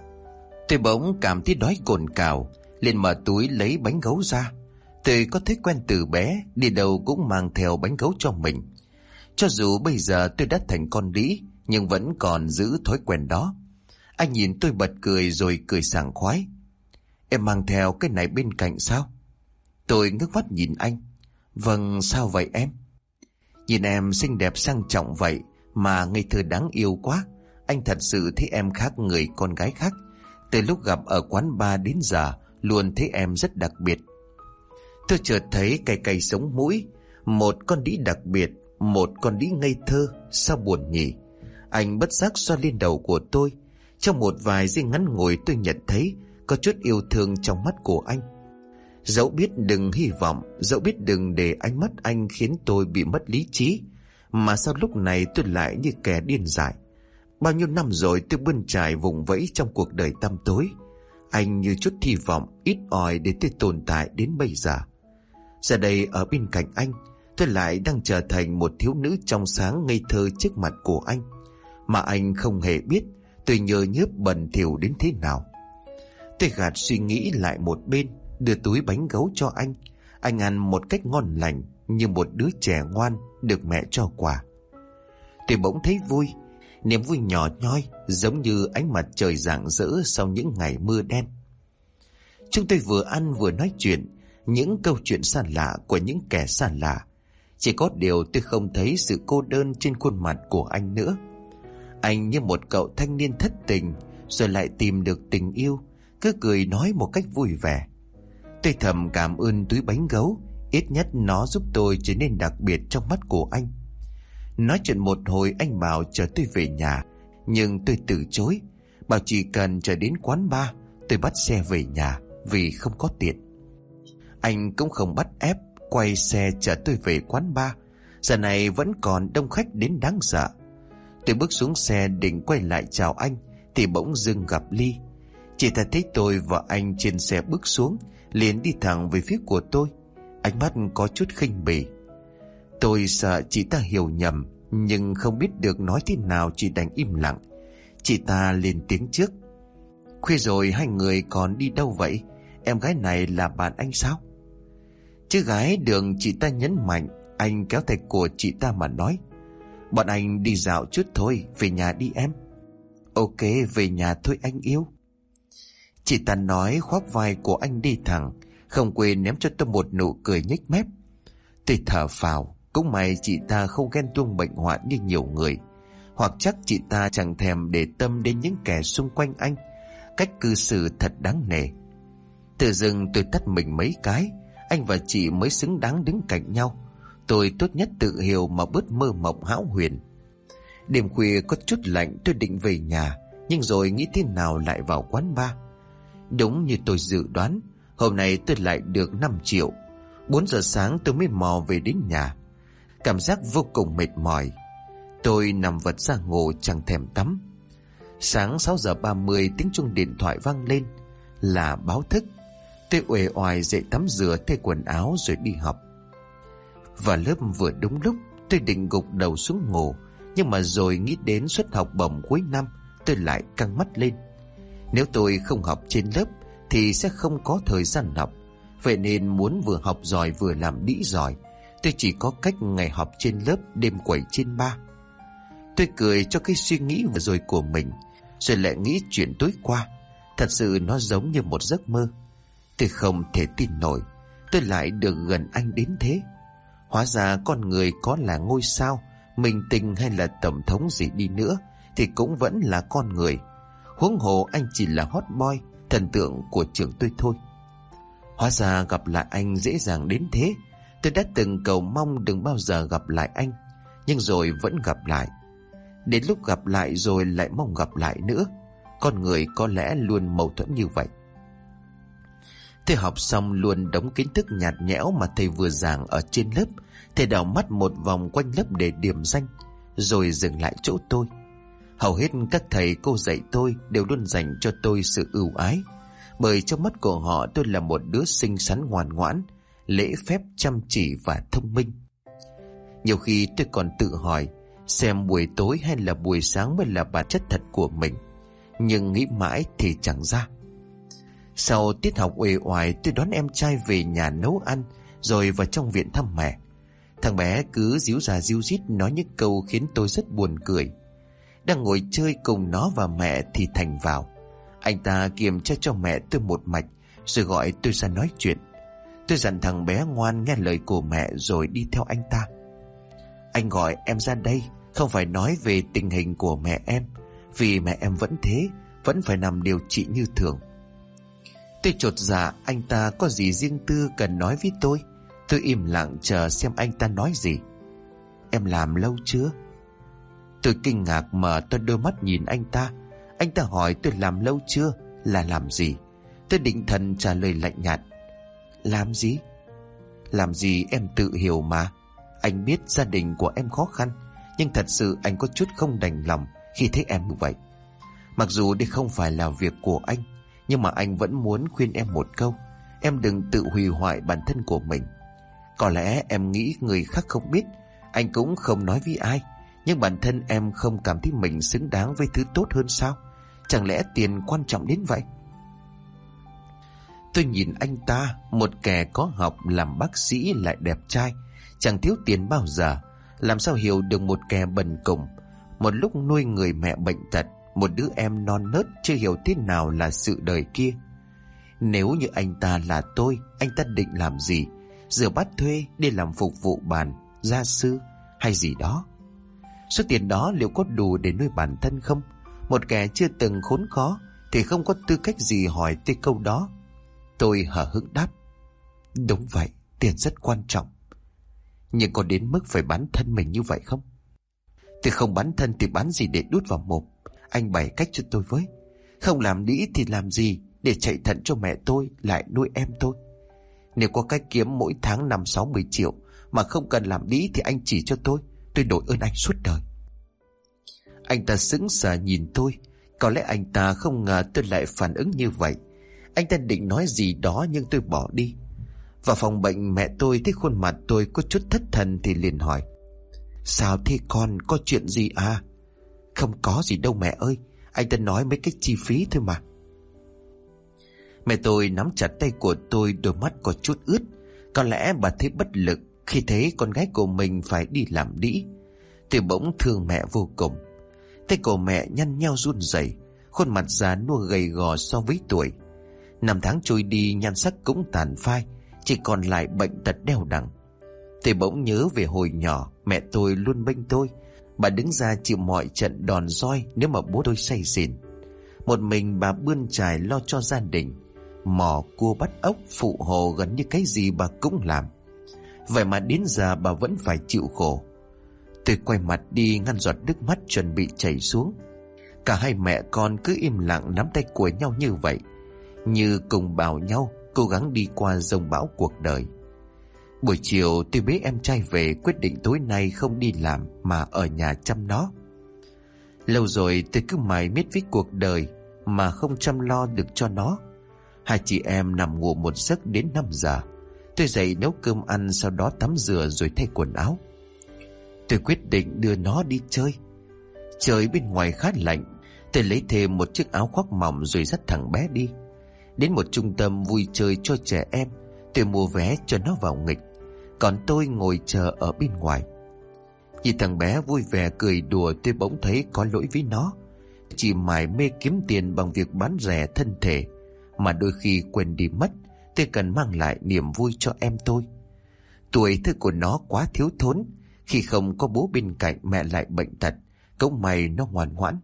Tôi bỗng cảm thấy đói cồn cào, liền mở túi lấy bánh gấu ra. Tôi có thói quen từ bé, đi đâu cũng mang theo bánh gấu cho mình. Cho dù bây giờ tôi đã thành con đĩ, nhưng vẫn còn giữ thói quen đó. Anh nhìn tôi bật cười rồi cười sảng khoái. Em mang theo cái này bên cạnh sao? Tôi ngước mắt nhìn anh. Vâng, sao vậy em? Nhìn em xinh đẹp sang trọng vậy mà ngây thơ đáng yêu quá. Anh thật sự thấy em khác người con gái khác. Từ lúc gặp ở quán bar đến giờ, luôn thấy em rất đặc biệt. Tôi chợt thấy cay cay sống mũi. Một con đĩ đặc biệt, một con đĩ ngây thơ, sao buồn nhỉ? Anh bất giác xoa lên đầu của tôi. Trong một vài giây ngắn ngủi, tôi nhận thấy có chút yêu thương trong mắt của anh. Dẫu biết đừng hy vọng, dẫu biết đừng để ánh mắt anh khiến tôi bị mất lý trí, mà sao lúc này tôi lại như kẻ điên dại. Bao nhiêu năm rồi tôi bươn trải vùng vẫy trong cuộc đời tăm tối. Anh như chút hy vọng ít ỏi để tôi tồn tại đến bây giờ. Giờ đây ở bên cạnh anh, tôi lại đang trở thành một thiếu nữ trong sáng ngây thơ trước mặt của anh, mà anh không hề biết tôi nhờ nhớp bẩn thỉu đến thế nào. Tôi gạt suy nghĩ lại một bên, đưa túi bánh gấu cho anh. Anh ăn một cách ngon lành, như một đứa trẻ ngoan được mẹ cho quà. Tôi bỗng thấy vui, niềm vui nhỏ nhoi giống như ánh mặt trời rạng rỡ sau những ngày mưa đen. Chúng tôi vừa ăn vừa nói chuyện, những câu chuyện xa lạ của những kẻ xa lạ. Chỉ có điều tôi không thấy sự cô đơn trên khuôn mặt của anh nữa. Anh như một cậu thanh niên thất tình rồi lại tìm được tình yêu, cứ cười nói một cách vui vẻ. Tôi thầm cảm ơn túi bánh gấu, Ít nhất nó giúp tôi trở nên đặc biệt trong mắt của anh. Nói chuyện một hồi anh bảo chờ tôi về nhà, nhưng tôi từ chối, bảo chỉ cần chờ đến quán bar tôi bắt xe về nhà vì không có tiền. Anh cũng không bắt ép, quay xe chở tôi về quán bar. Giờ này vẫn còn đông khách đến đáng sợ. Tôi bước xuống xe định quay lại chào anh thì bỗng dưng gặp Ly. Chị ta thấy tôi và anh trên xe bước xuống, liền đi thẳng về phía của tôi, ánh mắt có chút khinh bỉ. Tôi sợ chị ta hiểu nhầm, nhưng không biết được nói thế nào, chỉ đành im lặng. Chị ta lên tiếng trước: Khuya rồi hai người còn đi đâu vậy? Em gái này là bạn anh sao? Chứ gái đường, chị ta nhấn mạnh. Anh kéo tay của chị ta mà nói: Bọn anh đi dạo chút thôi, về nhà đi em. Ok, về nhà thôi anh yêu. Chị ta nói khoác vai của anh đi thẳng, không quên ném cho tôi một nụ cười nhếch mép. Tôi thở phào, cũng may chị ta không ghen tuông bệnh hoạn như nhiều người, hoặc chắc chị ta chẳng thèm để tâm đến những kẻ xung quanh anh. Cách cư xử thật đáng nể. Tự dưng tôi tắt mình mấy cái, anh và chị mới xứng đáng đứng cạnh nhau. Tôi tốt nhất tự hiểu mà bớt mơ mộng hão huyền. Đêm khuya có chút lạnh, tôi định về nhà, nhưng rồi nghĩ thế nào lại vào quán bar. Đúng như tôi dự đoán, hôm nay tôi lại được năm triệu. Bốn giờ sáng tôi mới mò về đến nhà, cảm giác vô cùng mệt mỏi. Tôi nằm vật ra ngủ chẳng thèm tắm. Sáng sáu giờ ba mươi tiếng chuông điện thoại vang lên, là báo thức. Tôi uể oải dậy tắm rửa thay quần áo rồi đi học. Vào lớp vừa đúng lúc, tôi định gục đầu xuống ngủ, nhưng mà rồi nghĩ đến suất học bổng cuối năm, tôi lại căng mắt lên. Nếu tôi không học trên lớp thì sẽ không có thời gian học. Vậy nên muốn vừa học giỏi vừa làm đĩ giỏi, tôi chỉ có cách ngày học trên lớp, đêm quẩy trên bar. Tôi cười cho cái suy nghĩ vừa rồi của mình, rồi lại nghĩ chuyện tối qua. Thật sự nó giống như một giấc mơ. Tôi không thể tin nổi tôi lại được gần anh đến thế. Hóa ra con người có là ngôi sao, minh tinh hay là tổng thống gì đi nữa thì cũng vẫn là con người. Huống hồ anh chỉ là hot boy, thần tượng của trường tôi thôi. Hóa ra gặp lại anh dễ dàng đến thế. Tôi đã từng cầu mong đừng bao giờ gặp lại anh, nhưng rồi vẫn gặp lại. Đến lúc gặp lại rồi lại mong gặp lại nữa. Con người có lẽ luôn mâu thuẫn như vậy. Tôi học xong luôn đống kiến thức nhạt nhẽo mà thầy vừa giảng ở trên lớp. Thầy đảo mắt một vòng quanh lớp để điểm danh, rồi dừng lại chỗ tôi. Hầu hết các thầy cô dạy tôi đều luôn dành cho tôi sự ưu ái, bởi trong mắt của họ tôi là một đứa xinh xắn ngoan ngoãn, lễ phép, chăm chỉ và thông minh. Nhiều khi tôi còn tự hỏi xem buổi tối hay là buổi sáng mới là bản chất thật của mình, nhưng nghĩ mãi thì chẳng ra. Sau tiết học uể oải, tôi đón em trai về nhà nấu ăn, rồi vào trong viện thăm mẹ. Thằng bé cứ díu ra díu dít nói những câu khiến tôi rất buồn cười. Đang ngồi chơi cùng nó và mẹ thì Thành vào. Anh ta kiềm tra cho mẹ tôi một mạch, rồi gọi tôi ra nói chuyện. Tôi dặn thằng bé ngoan nghe lời của mẹ rồi đi theo anh ta. Anh gọi em ra đây không phải nói về tình hình của mẹ em, vì mẹ em vẫn thế, vẫn phải nằm điều trị như thường. Tôi chột dạ, anh ta có gì riêng tư cần nói với tôi. Tôi im lặng chờ xem anh ta nói gì. Em làm lâu chưa? Tôi kinh ngạc mở to đôi mắt nhìn anh ta. Anh ta hỏi tôi làm lâu chưa là làm gì. Tôi định thần trả lời lạnh nhạt. Làm gì? Làm gì em tự hiểu mà. Anh biết gia đình của em khó khăn, nhưng thật sự anh có chút không đành lòng khi thấy em như vậy. Mặc dù đây không phải là việc của anh, nhưng mà anh vẫn muốn khuyên em một câu. Em đừng tự hủy hoại bản thân của mình. Có lẽ em nghĩ người khác không biết, anh cũng không nói với ai, nhưng bản thân em không cảm thấy mình xứng đáng với thứ tốt hơn sao? Chẳng lẽ tiền quan trọng đến vậy? Tôi nhìn anh ta, một kẻ có học làm bác sĩ lại đẹp trai, chẳng thiếu tiền bao giờ, làm sao hiểu được một kẻ bần cùng, một lúc nuôi người mẹ bệnh tật, một đứa em non nớt chưa hiểu thế nào là sự đời kia. Nếu như anh ta là tôi, anh ta định làm gì? Rửa bát thuê, đi làm phục vụ bàn, gia sư hay gì đó? Số tiền đó liệu có đủ để nuôi bản thân không? Một kẻ chưa từng khốn khó thì không có tư cách gì hỏi tới câu đó. Tôi hờ hững đáp. Đúng vậy, Tiền rất quan trọng. Nhưng có đến mức phải bán thân mình như vậy không? Tôi không bán thân thì bán gì để đút vào mồm? Anh bày cách cho tôi với. Không làm đĩ thì làm gì để chạy thận cho mẹ tôi lại nuôi em tôi? Nếu có cách kiếm mỗi tháng năm sáu mươi triệu mà không cần làm đĩ thì anh chỉ cho tôi. Tôi đổi ơn anh suốt đời. Anh ta sững sờ nhìn tôi. Có lẽ anh ta không ngờ tôi lại phản ứng như vậy. Anh ta định nói gì đó nhưng tôi bỏ đi. Vào phòng bệnh, mẹ tôi thấy khuôn mặt tôi có chút thất thần thì liền hỏi: Sao thế con, có chuyện gì à? Không có gì đâu mẹ ơi, anh ta nói mấy cái chi phí thôi mà. Mẹ tôi nắm chặt tay của tôi, đôi mắt có chút ướt. Có lẽ bà thấy bất lực khi thấy con gái của mình phải đi làm đĩ. Tôi bỗng thương mẹ vô cùng. Tay của mẹ nhăn nheo run rẩy, khuôn mặt già nua gầy gò so với tuổi. Năm tháng trôi đi, nhan sắc cũng tàn phai, chỉ còn lại bệnh tật đeo đẳng. Tôi bỗng nhớ về hồi nhỏ, mẹ tôi luôn bênh tôi. Bà đứng ra chịu mọi trận đòn roi nếu mà bố tôi say xỉn. Một mình bà bươn trải lo cho gia đình, mò cua bắt ốc, phụ hồ gần như cái gì bà cũng làm. Vậy mà đến giờ bà vẫn phải chịu khổ. Tôi quay mặt đi ngăn giọt nước mắt chuẩn bị chảy xuống. Cả hai mẹ con cứ im lặng nắm tay của nhau như vậy, như cùng bảo nhau cố gắng đi qua dông bão cuộc đời. Buổi chiều tôi bế em trai về, quyết định tối nay không đi làm mà ở nhà chăm nó. Lâu rồi tôi cứ mải miết với cuộc đời mà không chăm lo được cho nó. Hai chị em nằm ngủ một giấc đến năm giờ. Tôi dậy nấu cơm ăn, sau đó tắm rửa rồi thay quần áo. Tôi quyết định đưa nó đi chơi. Trời bên ngoài khá lạnh, tôi lấy thêm một chiếc áo khoác mỏng rồi dắt thằng bé đi. Đến một trung tâm vui chơi cho trẻ em, tôi mua vé cho nó vào nghịch, còn tôi ngồi chờ ở bên ngoài. Nhìn thằng bé vui vẻ cười đùa, tôi bỗng thấy có lỗi với nó. Chỉ mải mê kiếm tiền bằng việc bán rẻ thân thể mà đôi khi quên đi mất tôi cần mang lại niềm vui cho em tôi. Tuổi thơ của nó quá thiếu thốn, khi không có bố bên cạnh mẹ lại bệnh tật, cũng may nó ngoan ngoãn.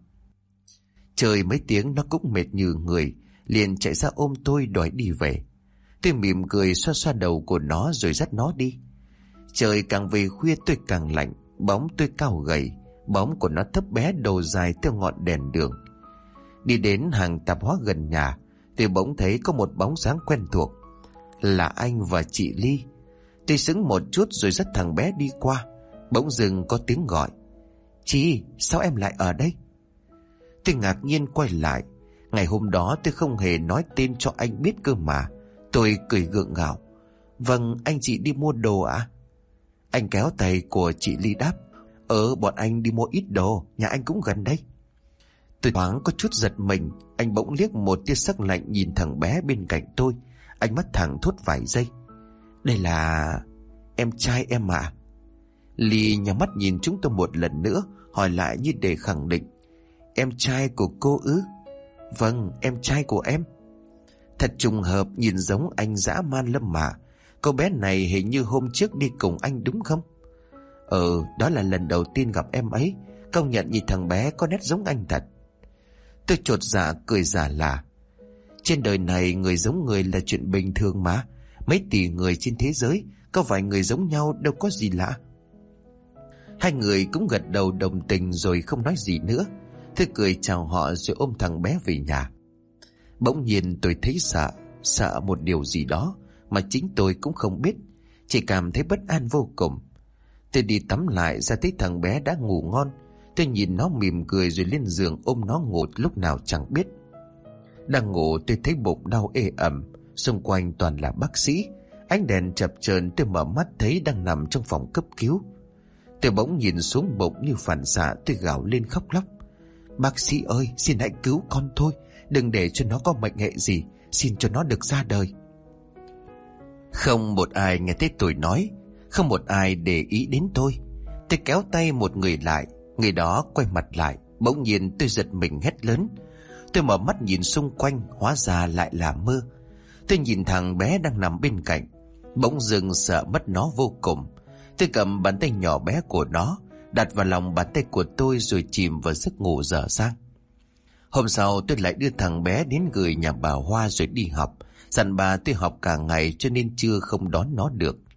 Chơi mấy tiếng nó cũng mệt như người, liền chạy ra ôm tôi đòi đi về. Tôi mỉm cười xoa xoa đầu của nó rồi dắt nó đi. Trời càng về khuya tôi càng lạnh, bóng tôi cao gầy, bóng của nó thấp bé đầu dài theo ngọn đèn đường. Đi đến hàng tạp hóa gần nhà, tôi bỗng thấy có một bóng dáng quen thuộc, là anh và chị Ly. Tôi sững một chút rồi dắt thằng bé đi qua. Bỗng dưng có tiếng gọi: Chị, sao em lại ở đây? Tôi ngạc nhiên quay lại. Ngày hôm đó tôi không hề nói tên cho anh biết cơ mà. Tôi cười gượng gạo: Vâng, anh chị đi mua đồ ạ? À? Anh kéo tay của chị Ly đáp: Ờ, bọn anh đi mua ít đồ, nhà anh cũng gần đây. Tôi thoáng có chút giật mình. Anh bỗng liếc một tia sắc lạnh nhìn thằng bé bên cạnh tôi. Anh mắt thẳng thốt vài giây: Đây là em trai em ạ. À? Ly nhắm mắt nhìn chúng tôi một lần nữa, hỏi lại như để khẳng định: Em trai của cô ư? Vâng, em trai của em. Thật trùng hợp, nhìn giống anh dã man lắm mà. Cô bé này hình như hôm trước đi cùng anh đúng không? Ừ, đó là lần đầu tiên gặp em ấy. Công nhận nhìn thằng bé có nét giống anh thật. Tôi chột dạ cười giả là: Trên đời này người giống người là chuyện bình thường mà. Mấy tỷ người trên thế giới, có vài người giống nhau đâu có gì lạ. Hai người cũng gật đầu đồng tình rồi không nói gì nữa. Tôi cười chào họ rồi ôm thằng bé về nhà. Bỗng nhiên tôi thấy sợ, sợ một điều gì đó mà chính tôi cũng không biết, chỉ cảm thấy bất an vô cùng. Tôi đi tắm lại ra thấy thằng bé đã ngủ ngon. Tôi nhìn nó mỉm cười rồi lên giường ôm nó ngủ lúc nào chẳng biết. Đang ngủ tôi thấy bụng đau ê ẩm, xung quanh toàn là bác sĩ. Ánh đèn chập chờn, tôi mở mắt thấy đang nằm trong phòng cấp cứu. Tôi bỗng nhìn xuống bụng như phản xạ, tôi gào lên khóc lóc: Bác sĩ ơi, xin hãy cứu con thôi, đừng để cho nó có mệnh hệ gì, xin cho nó được ra đời. Không một ai nghe thấy tôi nói, không một ai để ý đến tôi. Tôi kéo tay một người lại, người đó quay mặt lại. Bỗng nhiên tôi giật mình hét lớn. Tôi mở mắt nhìn xung quanh, hóa ra lại là mơ. Tôi nhìn thằng bé đang nằm bên cạnh, bỗng dưng sợ mất nó vô cùng. Tôi cầm bàn tay nhỏ bé của nó đặt vào lòng bàn tay của tôi rồi chìm vào giấc ngủ dở dang. Hôm sau tôi lại đưa thằng bé đến gửi nhà bà Hoa rồi đi học. Dặn bà tôi học cả ngày cho nên trưa không đón nó được.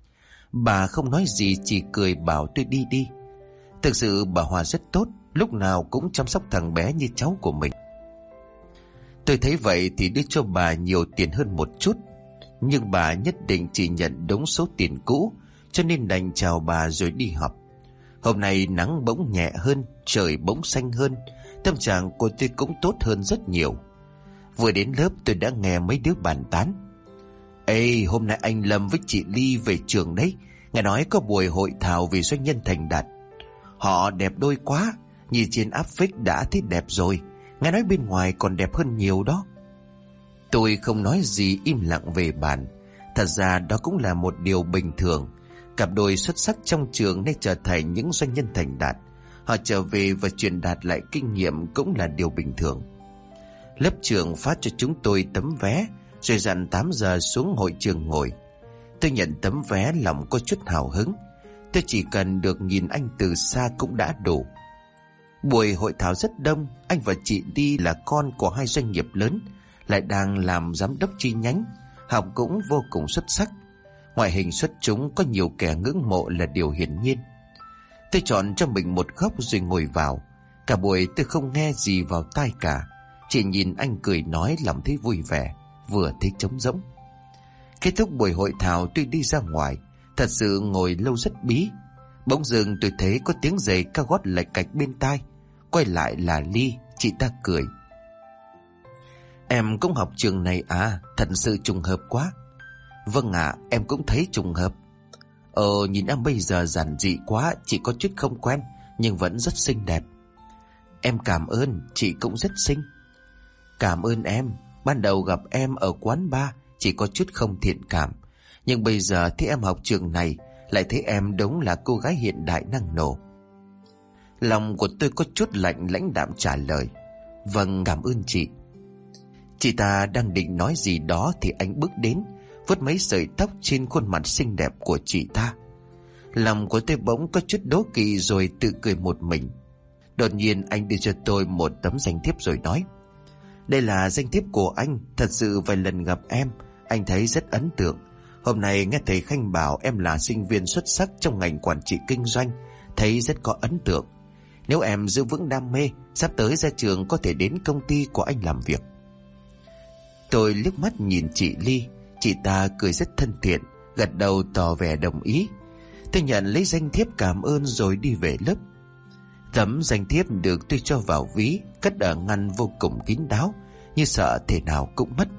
Bà không nói gì, chỉ cười bảo tôi đi đi. Thực sự bà Hòa rất tốt, lúc nào cũng chăm sóc thằng bé như cháu của mình. Tôi thấy vậy thì đưa cho bà nhiều tiền hơn một chút, nhưng bà nhất định chỉ nhận đúng số tiền cũ, cho nên đành chào bà rồi đi học. Hôm nay nắng bỗng nhẹ hơn, trời bỗng xanh hơn, tâm trạng của tôi cũng tốt hơn rất nhiều. Vừa đến lớp tôi đã nghe mấy đứa bàn tán: Ê, hôm nay anh Lâm với chị Ly về trường đấy, nghe nói có buổi hội thảo về doanh nhân thành đạt. Họ đẹp đôi quá, nhìn trên áp phích đã thấy đẹp rồi, nghe nói bên ngoài còn đẹp hơn nhiều đó. Tôi không nói gì, im lặng về bàn. Thật ra đó cũng là một điều bình thường. Cặp đôi xuất sắc trong trường nên trở thành những doanh nhân thành đạt. Họ trở về và truyền đạt lại kinh nghiệm cũng là điều bình thường. Lớp trưởng phát cho chúng tôi tấm vé, rồi dặn tám giờ xuống hội trường ngồi. Tôi nhận tấm vé lòng có chút hào hứng. Tôi chỉ cần được nhìn anh từ xa cũng đã đủ. Buổi hội thảo rất đông. Anh và chị Đi là con của hai doanh nghiệp lớn, lại đang làm giám đốc chi nhánh, học cũng vô cùng xuất sắc. Ngoại hình xuất chúng, có nhiều kẻ ngưỡng mộ là điều hiển nhiên. Tôi chọn cho mình một góc rồi ngồi vào. Cả buổi tôi không nghe gì vào tai cả, chỉ nhìn anh cười nói lòng thấy vui vẻ, vừa thấy trống rỗng. Kết thúc buổi hội thảo tôi đi ra ngoài, thật sự ngồi lâu rất bí. Bỗng dưng tôi thấy có tiếng giày cao gót lạch cạch bên tai. Quay lại là Ly, chị ta cười: Em cũng học trường này à, thật sự trùng hợp quá. Vâng ạ, à, em cũng thấy trùng hợp. Ờ, nhìn em bây giờ giản dị quá, chị có chút không quen, nhưng vẫn rất xinh đẹp. Em cảm ơn, chị cũng rất xinh. Cảm ơn em, ban đầu gặp em ở quán bar chỉ có chút không thiện cảm, nhưng bây giờ thấy em học trường này, lại thấy em đúng là cô gái hiện đại năng nổ. Lòng của tôi có chút lạnh, lãnh đạm trả lời: Vâng, cảm ơn chị. Chị ta đang định nói gì đó thì anh bước đến, vuốt mấy sợi tóc trên khuôn mặt xinh đẹp của chị ta. Lòng của tôi bỗng có chút đố kỵ, rồi tự cười một mình. Đột nhiên anh đưa cho tôi một tấm danh thiếp rồi nói: Đây là danh thiếp của anh, thật sự vài lần gặp em, anh thấy rất ấn tượng. Hôm nay nghe thầy Khanh bảo em là sinh viên xuất sắc trong ngành quản trị kinh doanh, thấy rất có ấn tượng. Nếu em giữ vững đam mê, sắp tới ra trường có thể đến công ty của anh làm việc. Tôi liếc mắt nhìn chị Ly, chị ta cười rất thân thiện, gật đầu tỏ vẻ đồng ý. Tôi nhận lấy danh thiếp cảm ơn rồi đi về lớp. Tấm danh thiếp được tôi cho vào ví, cất ở ngăn vô cùng kín đáo, như sợ thể nào cũng mất.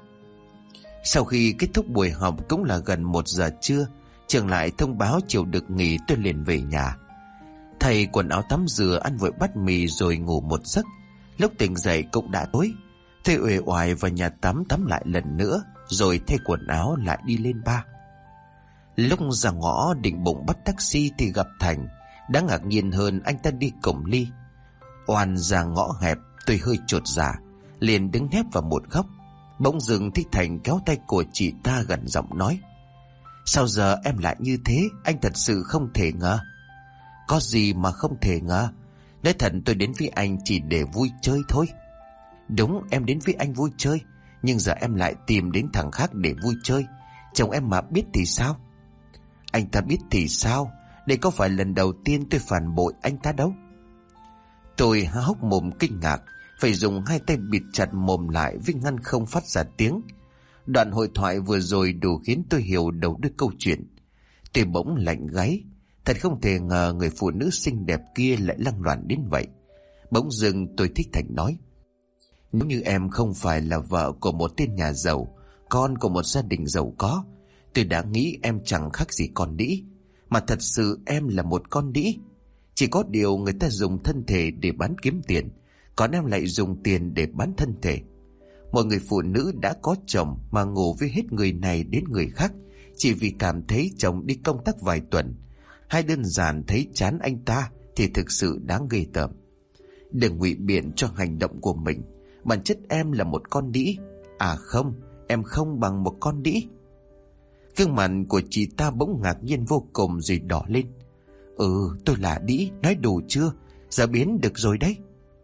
Sau khi kết thúc buổi học cũng là gần một giờ trưa, trường lại thông báo chiều được nghỉ, tôi liền về nhà. Thay quần áo tắm rửa, ăn vội bát mì rồi ngủ một giấc. Lúc tỉnh dậy cũng đã tối. Tôi uể oải vào nhà tắm tắm lại lần nữa, rồi thay quần áo lại đi lên bar. Lúc ra ngõ định bụng bắt taxi thì gặp Thành. Đáng ngạc nhiên hơn, anh ta đi cùng Ly. Oan ra ngõ hẹp, tôi hơi chột dạ, liền đứng nép vào một góc. Bỗng dưng thấy Thành kéo tay của chị ta, gần giọng nói: Sao giờ em lại như thế, anh thật sự không thể ngờ. Có gì mà không thể ngờ, nói thật tôi đến với anh chỉ để vui chơi thôi. Đúng, em đến với anh vui chơi, nhưng giờ em lại tìm đến thằng khác để vui chơi. Chồng em mà biết thì sao? Anh ta biết thì sao? Đây có phải lần đầu tiên tôi phản bội anh ta đâu. Tôi há hốc mồm kinh ngạc, phải dùng hai tay bịt chặt mồm lại với ngăn không phát ra tiếng. Đoạn hội thoại vừa rồi đủ khiến tôi hiểu đầu đuôi câu chuyện. Tôi bỗng lạnh gáy, thật không thể ngờ người phụ nữ xinh đẹp kia lại lăng loàn đến vậy. Bỗng dưng tôi thích Thành nói: Nếu như em không phải là vợ của một tên nhà giàu, con của một gia đình giàu có, tôi đã nghĩ em chẳng khác gì con đĩ. Mà thật sự em là một con đĩ. Chỉ có điều người ta dùng thân thể để bán kiếm tiền, còn em lại dùng tiền để bán thân thể. Một người phụ nữ đã có chồng mà ngủ với hết người này đến người khác, chỉ vì cảm thấy chồng đi công tác vài tuần, hay đơn giản thấy chán anh ta, thì thực sự đáng ghê tởm. Đừng ngụy biện cho hành động của mình. Bản chất em là một con đĩ. À không, em không bằng một con đĩ. Gương mặt của chị ta bỗng ngạc nhiên vô cùng rồi đỏ lên. Ừ, tôi là đĩ, nói đủ chưa? Giờ biến được rồi đấy.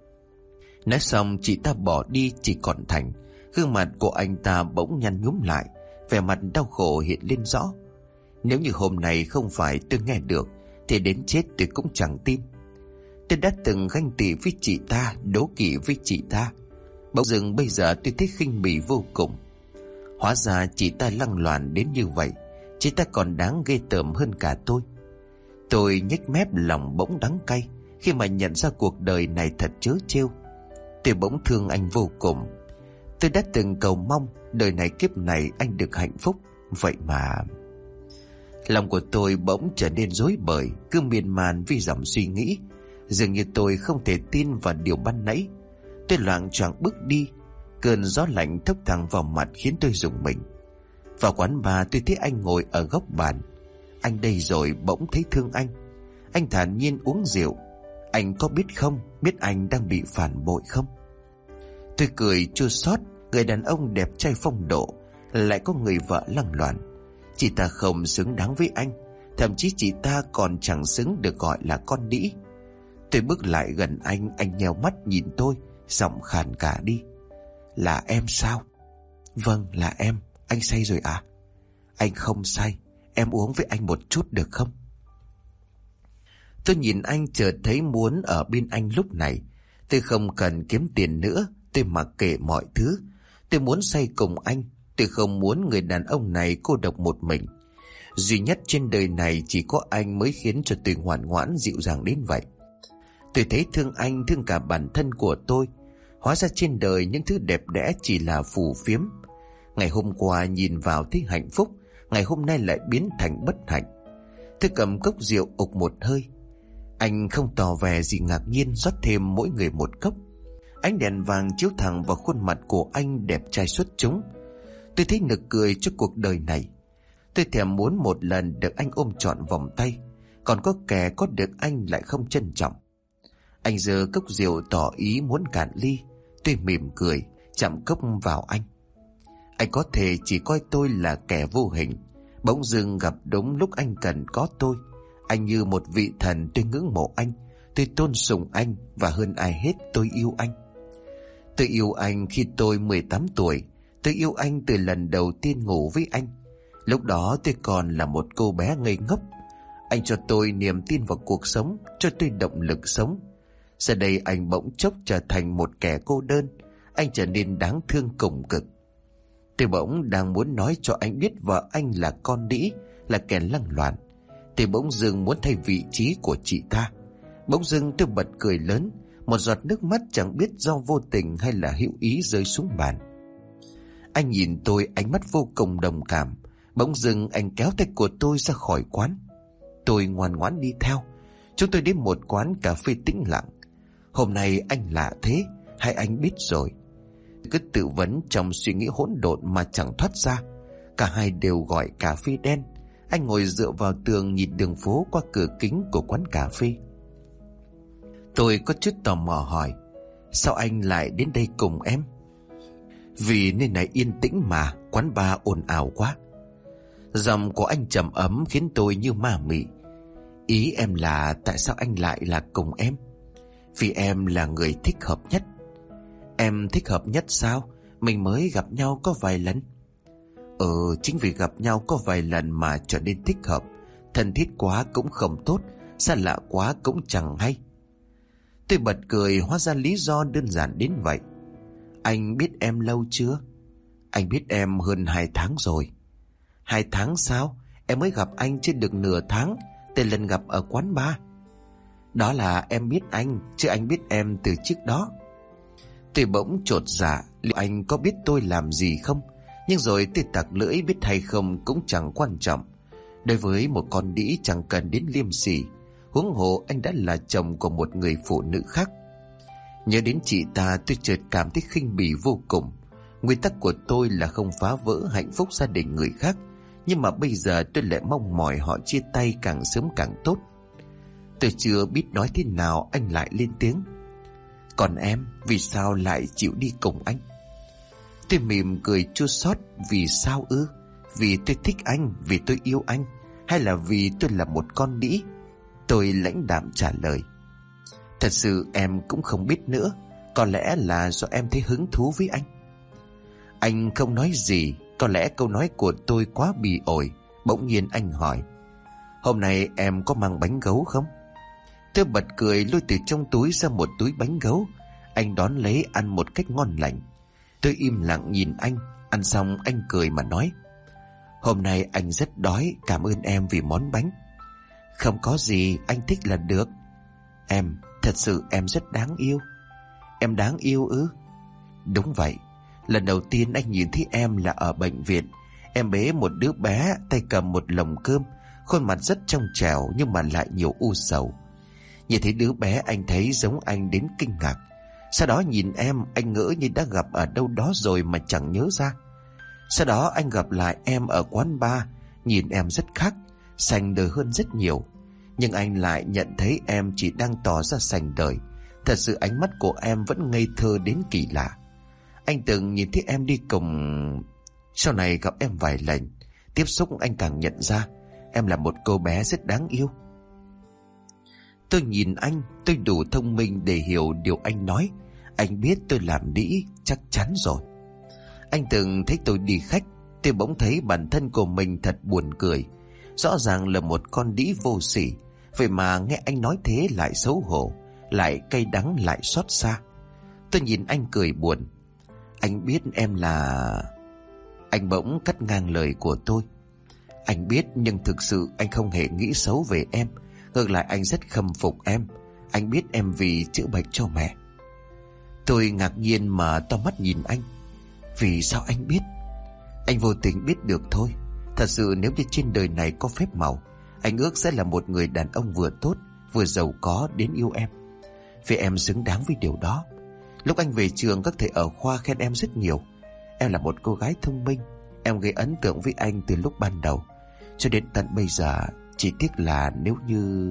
Nói xong chị ta bỏ đi, chỉ còn Thành. Gương mặt của anh ta bỗng nhăn nhúm lại, vẻ mặt đau khổ hiện lên rõ. Nếu như hôm nay không phải tôi nghe được thì đến chết tôi cũng chẳng tin. Tôi đã từng ganh tị với chị ta, đố kỵ với chị ta. Bỗng dưng bây giờ tôi thấy khinh bỉ vô cùng. Hóa ra chị ta lăng loàn đến như vậy. Chị ta còn đáng ghê tởm hơn cả tôi. Tôi nhếch mép, lòng bỗng đắng cay khi mà nhận ra cuộc đời này thật trớ trêu. Tôi bỗng thương anh vô cùng. Tôi đã từng cầu mong đời này kiếp này anh được hạnh phúc. Vậy mà lòng của tôi bỗng trở nên rối bời, cứ miên man vì dòng suy nghĩ. Dường như tôi không thể tin vào điều ban nãy. Tôi loạng choạng bước đi. Cơn gió lạnh thốc thẳng vào mặt khiến tôi rùng mình. Vào quán bar tôi thấy anh ngồi ở góc bàn. Anh đây rồi bỗng thấy thương anh. Anh thản nhiên uống rượu. Anh có biết không, biết anh đang bị phản bội không? Tôi cười chua xót. Người đàn ông đẹp trai phong độ lại có người vợ lăng loàn. Chị ta không xứng đáng với anh. Thậm chí chị ta còn chẳng xứng được gọi là con đĩ. Tôi bước lại gần anh. Anh nheo mắt nhìn tôi, giọng khàn cả đi. Là em sao? Vâng, là em. Anh say rồi à? Anh không say. Em uống với anh một chút được không? Tôi nhìn anh chợt thấy muốn ở bên anh lúc này. Tôi không cần kiếm tiền nữa. Tôi mặc kệ mọi thứ. Tôi muốn say cùng anh. Tôi không muốn người đàn ông này cô độc một mình. Duy nhất trên đời này chỉ có anh mới khiến cho tôi ngoan ngoãn dịu dàng đến vậy. Tôi thấy thương anh, thương cả bản thân của tôi. Hóa ra trên đời những thứ đẹp đẽ chỉ là phù phiếm. Ngày hôm qua nhìn vào thấy hạnh phúc, ngày hôm nay lại biến thành bất hạnh. Tôi cầm cốc rượu ục một hơi. Anh không tỏ vẻ gì ngạc nhiên, rót thêm mỗi người một cốc. Ánh đèn vàng chiếu thẳng vào khuôn mặt của anh đẹp trai xuất chúng. Tôi thấy nực cười cho cuộc đời này. Tôi thèm muốn một lần được anh ôm trọn vòng tay. Còn có kẻ có được anh lại không trân trọng. Anh giơ cốc rượu tỏ ý muốn cạn ly. Tôi mỉm cười, chạm cốc vào anh. Anh có thể chỉ coi tôi là kẻ vô hình. Bỗng dưng gặp đúng lúc anh cần có tôi. Anh như một vị thần, tôi ngưỡng mộ anh. Tôi tôn sùng anh. Và hơn ai hết tôi yêu anh. Tôi yêu anh khi tôi mười tám tuổi. Tôi yêu anh từ lần đầu tiên ngủ với anh. Lúc đó tôi còn là một cô bé ngây ngốc. Anh cho tôi niềm tin vào cuộc sống, cho tôi động lực sống. Giờ đây anh bỗng chốc trở thành một kẻ cô đơn. Anh trở nên đáng thương cùng cực. Tôi bỗng đang muốn nói cho anh biết vợ anh là con đĩ, là kẻ lăng loàn. Tôi bỗng dưng muốn thay vị trí của chị ta. Bỗng dưng tôi bật cười lớn. Một giọt nước mắt chẳng biết do vô tình hay là hữu ý rơi xuống bàn. Anh nhìn tôi, ánh mắt vô cùng đồng cảm. Bỗng dưng anh kéo tay của tôi ra khỏi quán. Tôi ngoan ngoãn đi theo. Chúng tôi đến một quán cà phê tĩnh lặng. Hôm nay anh lạ thế, hay anh biết rồi? Cứ tự vấn trong suy nghĩ hỗn độn mà chẳng thoát ra. Cả hai đều gọi cà phê đen. Anh ngồi dựa vào tường nhìn đường phố qua cửa kính của quán cà phê. Tôi có chút tò mò hỏi, sao anh lại đến đây cùng em? Vì nơi này yên tĩnh mà, quán bar ồn ào quá. Giọng của anh trầm ấm khiến tôi như ma mị. Ý em là tại sao anh lại là cùng em? Vì em là người thích hợp nhất. Em thích hợp nhất sao? Mình mới gặp nhau có vài lần. Ừ, chính vì gặp nhau có vài lần mà trở nên thích hợp. Thân thiết quá cũng không tốt, xa lạ quá cũng chẳng hay. Tôi bật cười, hóa ra lý do đơn giản đến vậy. Anh biết em lâu chưa? Anh biết em hơn hai tháng rồi. Hai tháng sao? Em mới gặp anh chưa được nửa tháng, từ lần gặp ở quán bar. Đó là em biết anh, chứ anh biết em từ trước đó. Tôi bỗng chột dạ, liệu anh có biết tôi làm gì không? Nhưng rồi tôi tặc lưỡi, biết hay không cũng chẳng quan trọng. Đối với một con đĩ chẳng cần đến liêm sỉ. Huống hồ anh đã là chồng của một người phụ nữ khác. Nhớ đến chị ta, tôi chợt cảm thấy khinh bỉ vô cùng. Nguyên tắc của tôi là không phá vỡ hạnh phúc gia đình người khác. Nhưng mà bây giờ tôi lại mong mỏi họ chia tay càng sớm càng tốt. Tôi chưa biết nói thế nào, anh lại lên tiếng. Còn em, vì sao lại chịu đi cùng anh? Tôi mỉm cười chua xót. Vì sao ư? Vì tôi thích anh, vì tôi yêu anh, hay là vì tôi là một con đĩ? Tôi lãnh đạm trả lời. Thật sự em cũng không biết nữa. Có lẽ là do em thấy hứng thú với anh. Anh không nói gì. Có lẽ câu nói của tôi quá bỉ ổi. Bỗng nhiên anh hỏi: Hôm nay em có mang bánh gấu không? Tôi bật cười lôi từ trong túi ra một túi bánh gấu. Anh đón lấy ăn một cách ngon lành. Tôi im lặng nhìn anh. Ăn xong anh cười mà nói: Hôm nay anh rất đói, cảm ơn em vì món bánh. Không có gì, anh thích là được. Em, thật sự em rất đáng yêu. Em đáng yêu ư? Đúng vậy. Lần đầu tiên anh nhìn thấy em là ở bệnh viện. Em bế một đứa bé, tay cầm một lồng cơm, khuôn mặt rất trong trẻo nhưng mà lại nhiều u sầu. Nhìn thấy đứa bé anh thấy giống anh đến kinh ngạc. Sau đó nhìn em, anh ngỡ như đã gặp ở đâu đó rồi mà chẳng nhớ ra. Sau đó anh gặp lại em ở quán bar. Nhìn em rất khác, sành đời hơn rất nhiều. Nhưng anh lại nhận thấy em chỉ đang tỏ ra sành đời. Thật sự ánh mắt của em vẫn ngây thơ đến kỳ lạ. Anh từng nhìn thấy em đi cùng. Sau này gặp em vài lần, tiếp xúc anh càng nhận ra em là một cô bé rất đáng yêu. Tôi nhìn anh, tôi đủ thông minh để hiểu điều anh nói. Anh biết tôi làm đĩ, chắc chắn rồi. Anh từng thấy tôi đi khách. Tôi bỗng thấy bản thân của mình thật buồn cười. Rõ ràng là một con đĩ vô sỉ, vậy mà nghe anh nói thế lại xấu hổ, lại cay đắng, lại xót xa. Tôi nhìn anh cười buồn. Anh biết em là... Anh bỗng cắt ngang lời của tôi. Anh biết, nhưng thực sự anh không hề nghĩ xấu về em. Ngược lại anh rất khâm phục em. Anh biết em vì chữa bệnh cho mẹ. Tôi ngạc nhiên mà to mắt nhìn anh. Vì sao anh biết? Anh vô tình biết được thôi. Thật sự nếu như trên đời này có phép màu, anh ước sẽ là một người đàn ông vừa tốt vừa giàu có đến yêu em. Vì em xứng đáng với điều đó. Lúc anh về trường, các thầy ở khoa khen em rất nhiều. Em là một cô gái thông minh. Em gây ấn tượng với anh từ lúc ban đầu cho đến tận bây giờ. Chỉ tiếc là nếu như...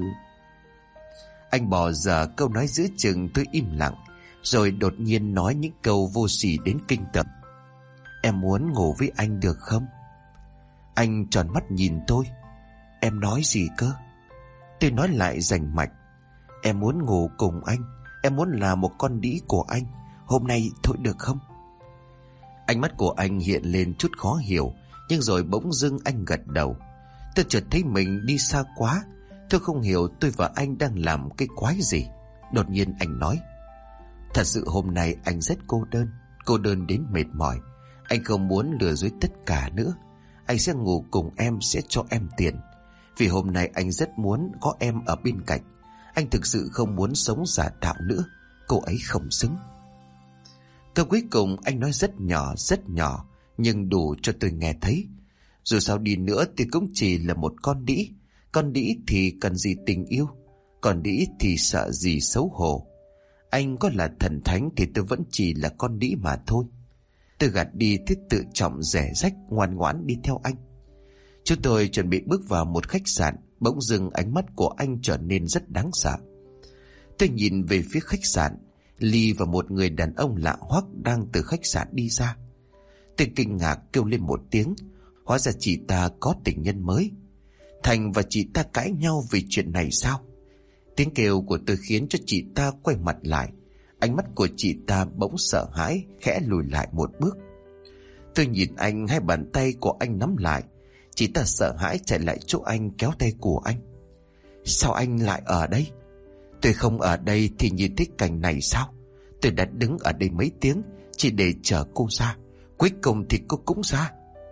Anh bỏ dở câu nói giữa chừng. Tôi im lặng, rồi đột nhiên nói những câu vô sỉ đến kinh tởm. Em muốn ngủ với anh được không? Anh tròn mắt nhìn tôi. Em nói gì cơ? Tôi nói lại rành mạch. Em muốn ngủ cùng anh. Em muốn là một con đĩ của anh. Hôm nay thôi được không? Ánh mắt của anh hiện lên chút khó hiểu, nhưng rồi bỗng dưng anh gật đầu. Tôi chợt thấy mình đi xa quá. Tôi không hiểu tôi và anh đang làm cái quái gì. Đột nhiên anh nói: Thật sự hôm nay anh rất cô đơn. Cô đơn đến mệt mỏi. Anh không muốn lừa dối tất cả nữa. Anh sẽ ngủ cùng em, sẽ cho em tiền. Vì hôm nay anh rất muốn có em ở bên cạnh. Anh thực sự không muốn sống giả tạo nữa. Cô ấy không xứng. Câu cuối cùng anh nói rất nhỏ, rất nhỏ, nhưng đủ cho tôi nghe thấy. Dù sao đi nữa thì cũng chỉ là một con đĩ. Con đĩ thì cần gì tình yêu? Con đĩ thì sợ gì xấu hổ? Anh có là thần thánh thì tôi vẫn chỉ là con đĩ mà thôi. Tôi gạt đi thiết tự trọng rẻ rách, ngoan ngoãn đi theo anh. Chúng tôi chuẩn bị bước vào một khách sạn. Bỗng dưng ánh mắt của anh trở nên rất đáng sợ. Tôi nhìn về phía khách sạn. Ly và một người đàn ông lạ hoắc đang từ khách sạn đi ra. Tôi kinh ngạc kêu lên một tiếng. Hóa ra chị ta có tình nhân mới. Thành và chị ta cãi nhau vì chuyện này sao? Tiếng kêu của tôi khiến cho chị ta quay mặt lại. Ánh mắt của chị ta bỗng sợ hãi, khẽ lùi lại một bước. Tôi nhìn anh, hai bàn tay của anh nắm lại. Chị ta sợ hãi chạy lại chỗ anh, kéo tay của anh. Sao anh lại ở đây? Tôi không ở đây thì nhìn thấy cảnh này sao? Tôi đã đứng ở đây mấy tiếng chỉ để chờ cô ra. Cuối cùng thì cô cũng ra.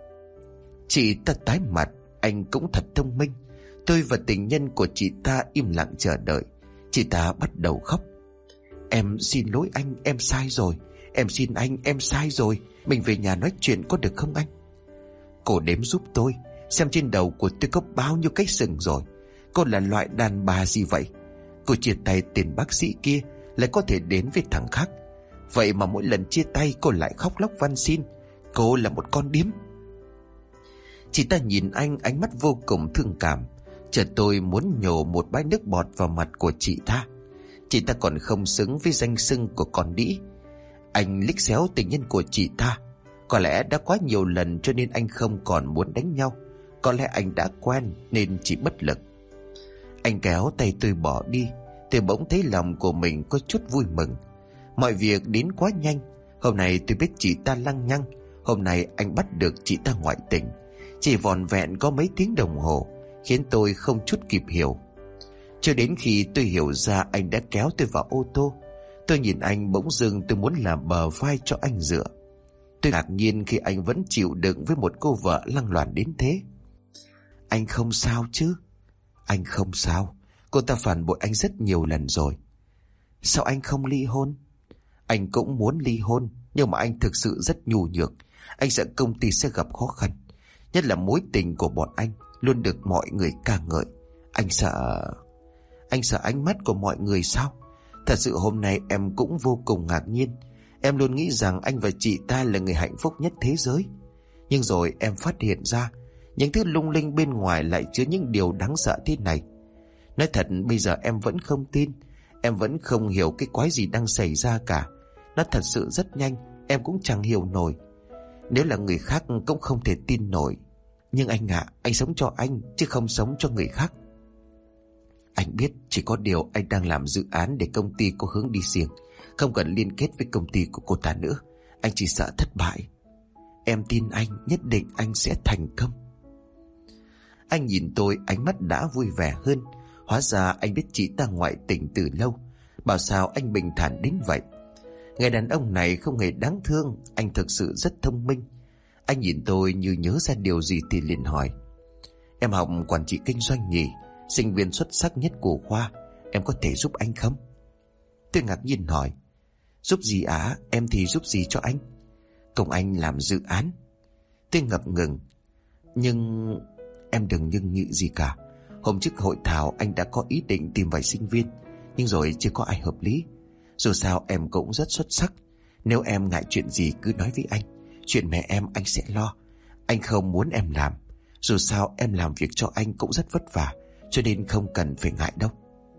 Chị ta tái mặt. Anh cũng thật thông minh. Tôi và tình nhân của chị ta im lặng chờ đợi. Chị ta bắt đầu khóc. Em xin lỗi anh, em sai rồi. Em xin anh, em sai rồi. Mình về nhà nói chuyện có được không anh? Cô đếm giúp tôi, xem trên đầu của tôi có bao nhiêu cái sừng rồi. Cô là loại đàn bà gì vậy? Cô chia tay tiền bác sĩ kia lại có thể đến với thằng khác. Vậy mà mỗi lần chia tay cô lại khóc lóc van xin. Cô là một con điếm. Chị ta nhìn anh, ánh mắt vô cùng thương cảm. Chợt tôi muốn nhổ một bãi nước bọt vào mặt của chị ta. Chị ta còn không xứng với danh xưng của con đĩ. Anh liếc xéo tình nhân của chị ta. Có lẽ đã quá nhiều lần cho nên anh không còn muốn đánh nhau. Có lẽ anh đã quen nên chỉ bất lực. Anh kéo tay tôi bỏ đi. Tôi bỗng thấy lòng của mình có chút vui mừng. Mọi việc đến quá nhanh. Hôm nay tôi biết chị ta lăng nhăng. Hôm nay anh bắt được chị ta ngoại tình. Chỉ vòn vẹn có mấy tiếng đồng hồ, khiến tôi không chút kịp hiểu. Cho đến khi tôi hiểu ra anh đã kéo tôi vào ô tô, tôi nhìn anh bỗng dưng tôi muốn làm bờ vai cho anh dựa. Tôi ngạc nhiên khi anh vẫn chịu đựng với một cô vợ lăng loàn đến thế. Anh không sao chứ? Anh không sao. Cô ta phản bội anh rất nhiều lần rồi. Sao anh không ly hôn? Anh cũng muốn ly hôn, nhưng mà anh thực sự rất nhu nhược. Anh sợ công ty sẽ gặp khó khăn, nhất là mối tình của bọn anh luôn được mọi người ca ngợi. Anh sợ... Anh sợ ánh mắt của mọi người sao? Thật sự hôm nay em cũng vô cùng ngạc nhiên. Em luôn nghĩ rằng anh và chị ta là người hạnh phúc nhất thế giới. Nhưng rồi em phát hiện ra những thứ lung linh bên ngoài lại chứa những điều đáng sợ thế này. Nói thật bây giờ em vẫn không tin. Em vẫn không hiểu cái quái gì đang xảy ra cả. Nó thật sự rất nhanh, em cũng chẳng hiểu nổi. Nếu là người khác cũng không thể tin nổi. Nhưng anh ạ, à, anh sống cho anh chứ không sống cho người khác. Anh biết, chỉ có điều anh đang làm dự án để công ty có hướng đi riêng, không cần liên kết với công ty của cô ta nữa. Anh chỉ sợ thất bại. Em tin anh, nhất định anh sẽ thành công. Anh nhìn tôi, ánh mắt đã vui vẻ hơn. Hóa ra anh biết chị ta ngoại tình từ lâu. Bảo sao anh bình thản đến vậy. Người đàn ông này không hề đáng thương. Anh thực sự rất thông minh. Anh nhìn tôi như nhớ ra điều gì thì liền hỏi: Em học quản trị kinh doanh nhỉ? Sinh viên xuất sắc nhất của khoa. Em có thể giúp anh không? Tôi ngạc nhiên hỏi: Giúp gì á? Em thì giúp gì cho anh? Cùng anh làm dự án. Tôi ngập ngừng. Nhưng... Em đừng nhưng nghĩ gì cả. Hôm trước hội thảo anh đã có ý định tìm vài sinh viên, nhưng rồi chưa có ai hợp lý. Dù sao em cũng rất xuất sắc. Nếu em ngại chuyện gì cứ nói với anh. Chuyện mẹ em anh sẽ lo. Anh không muốn em làm. Dù sao em làm việc cho anh cũng rất vất vả, cho nên không cần phải ngại đâu.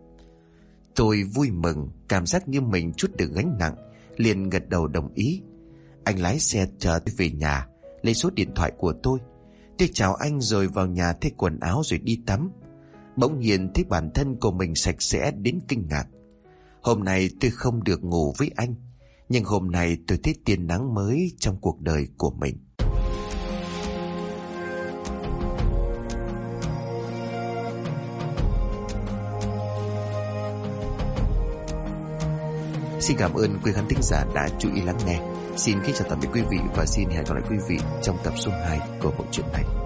Tôi vui mừng, cảm giác như mình trút được gánh nặng, liền gật đầu đồng ý. Anh lái xe chờ tôi về nhà, lấy số điện thoại của tôi. Tôi chào anh rồi vào nhà thay quần áo rồi đi tắm. Bỗng nhiên thấy bản thân của mình sạch sẽ đến kinh ngạc. Hôm nay tôi không được ngủ với anh, nhưng hôm nay tôi thấy tia nắng mới trong cuộc đời của mình. Xin cảm ơn quý khán thính giả đã chú ý lắng nghe. Xin kính chào tạm biệt quý vị và xin hẹn gặp lại quý vị trong tập số hai của bộ truyện này.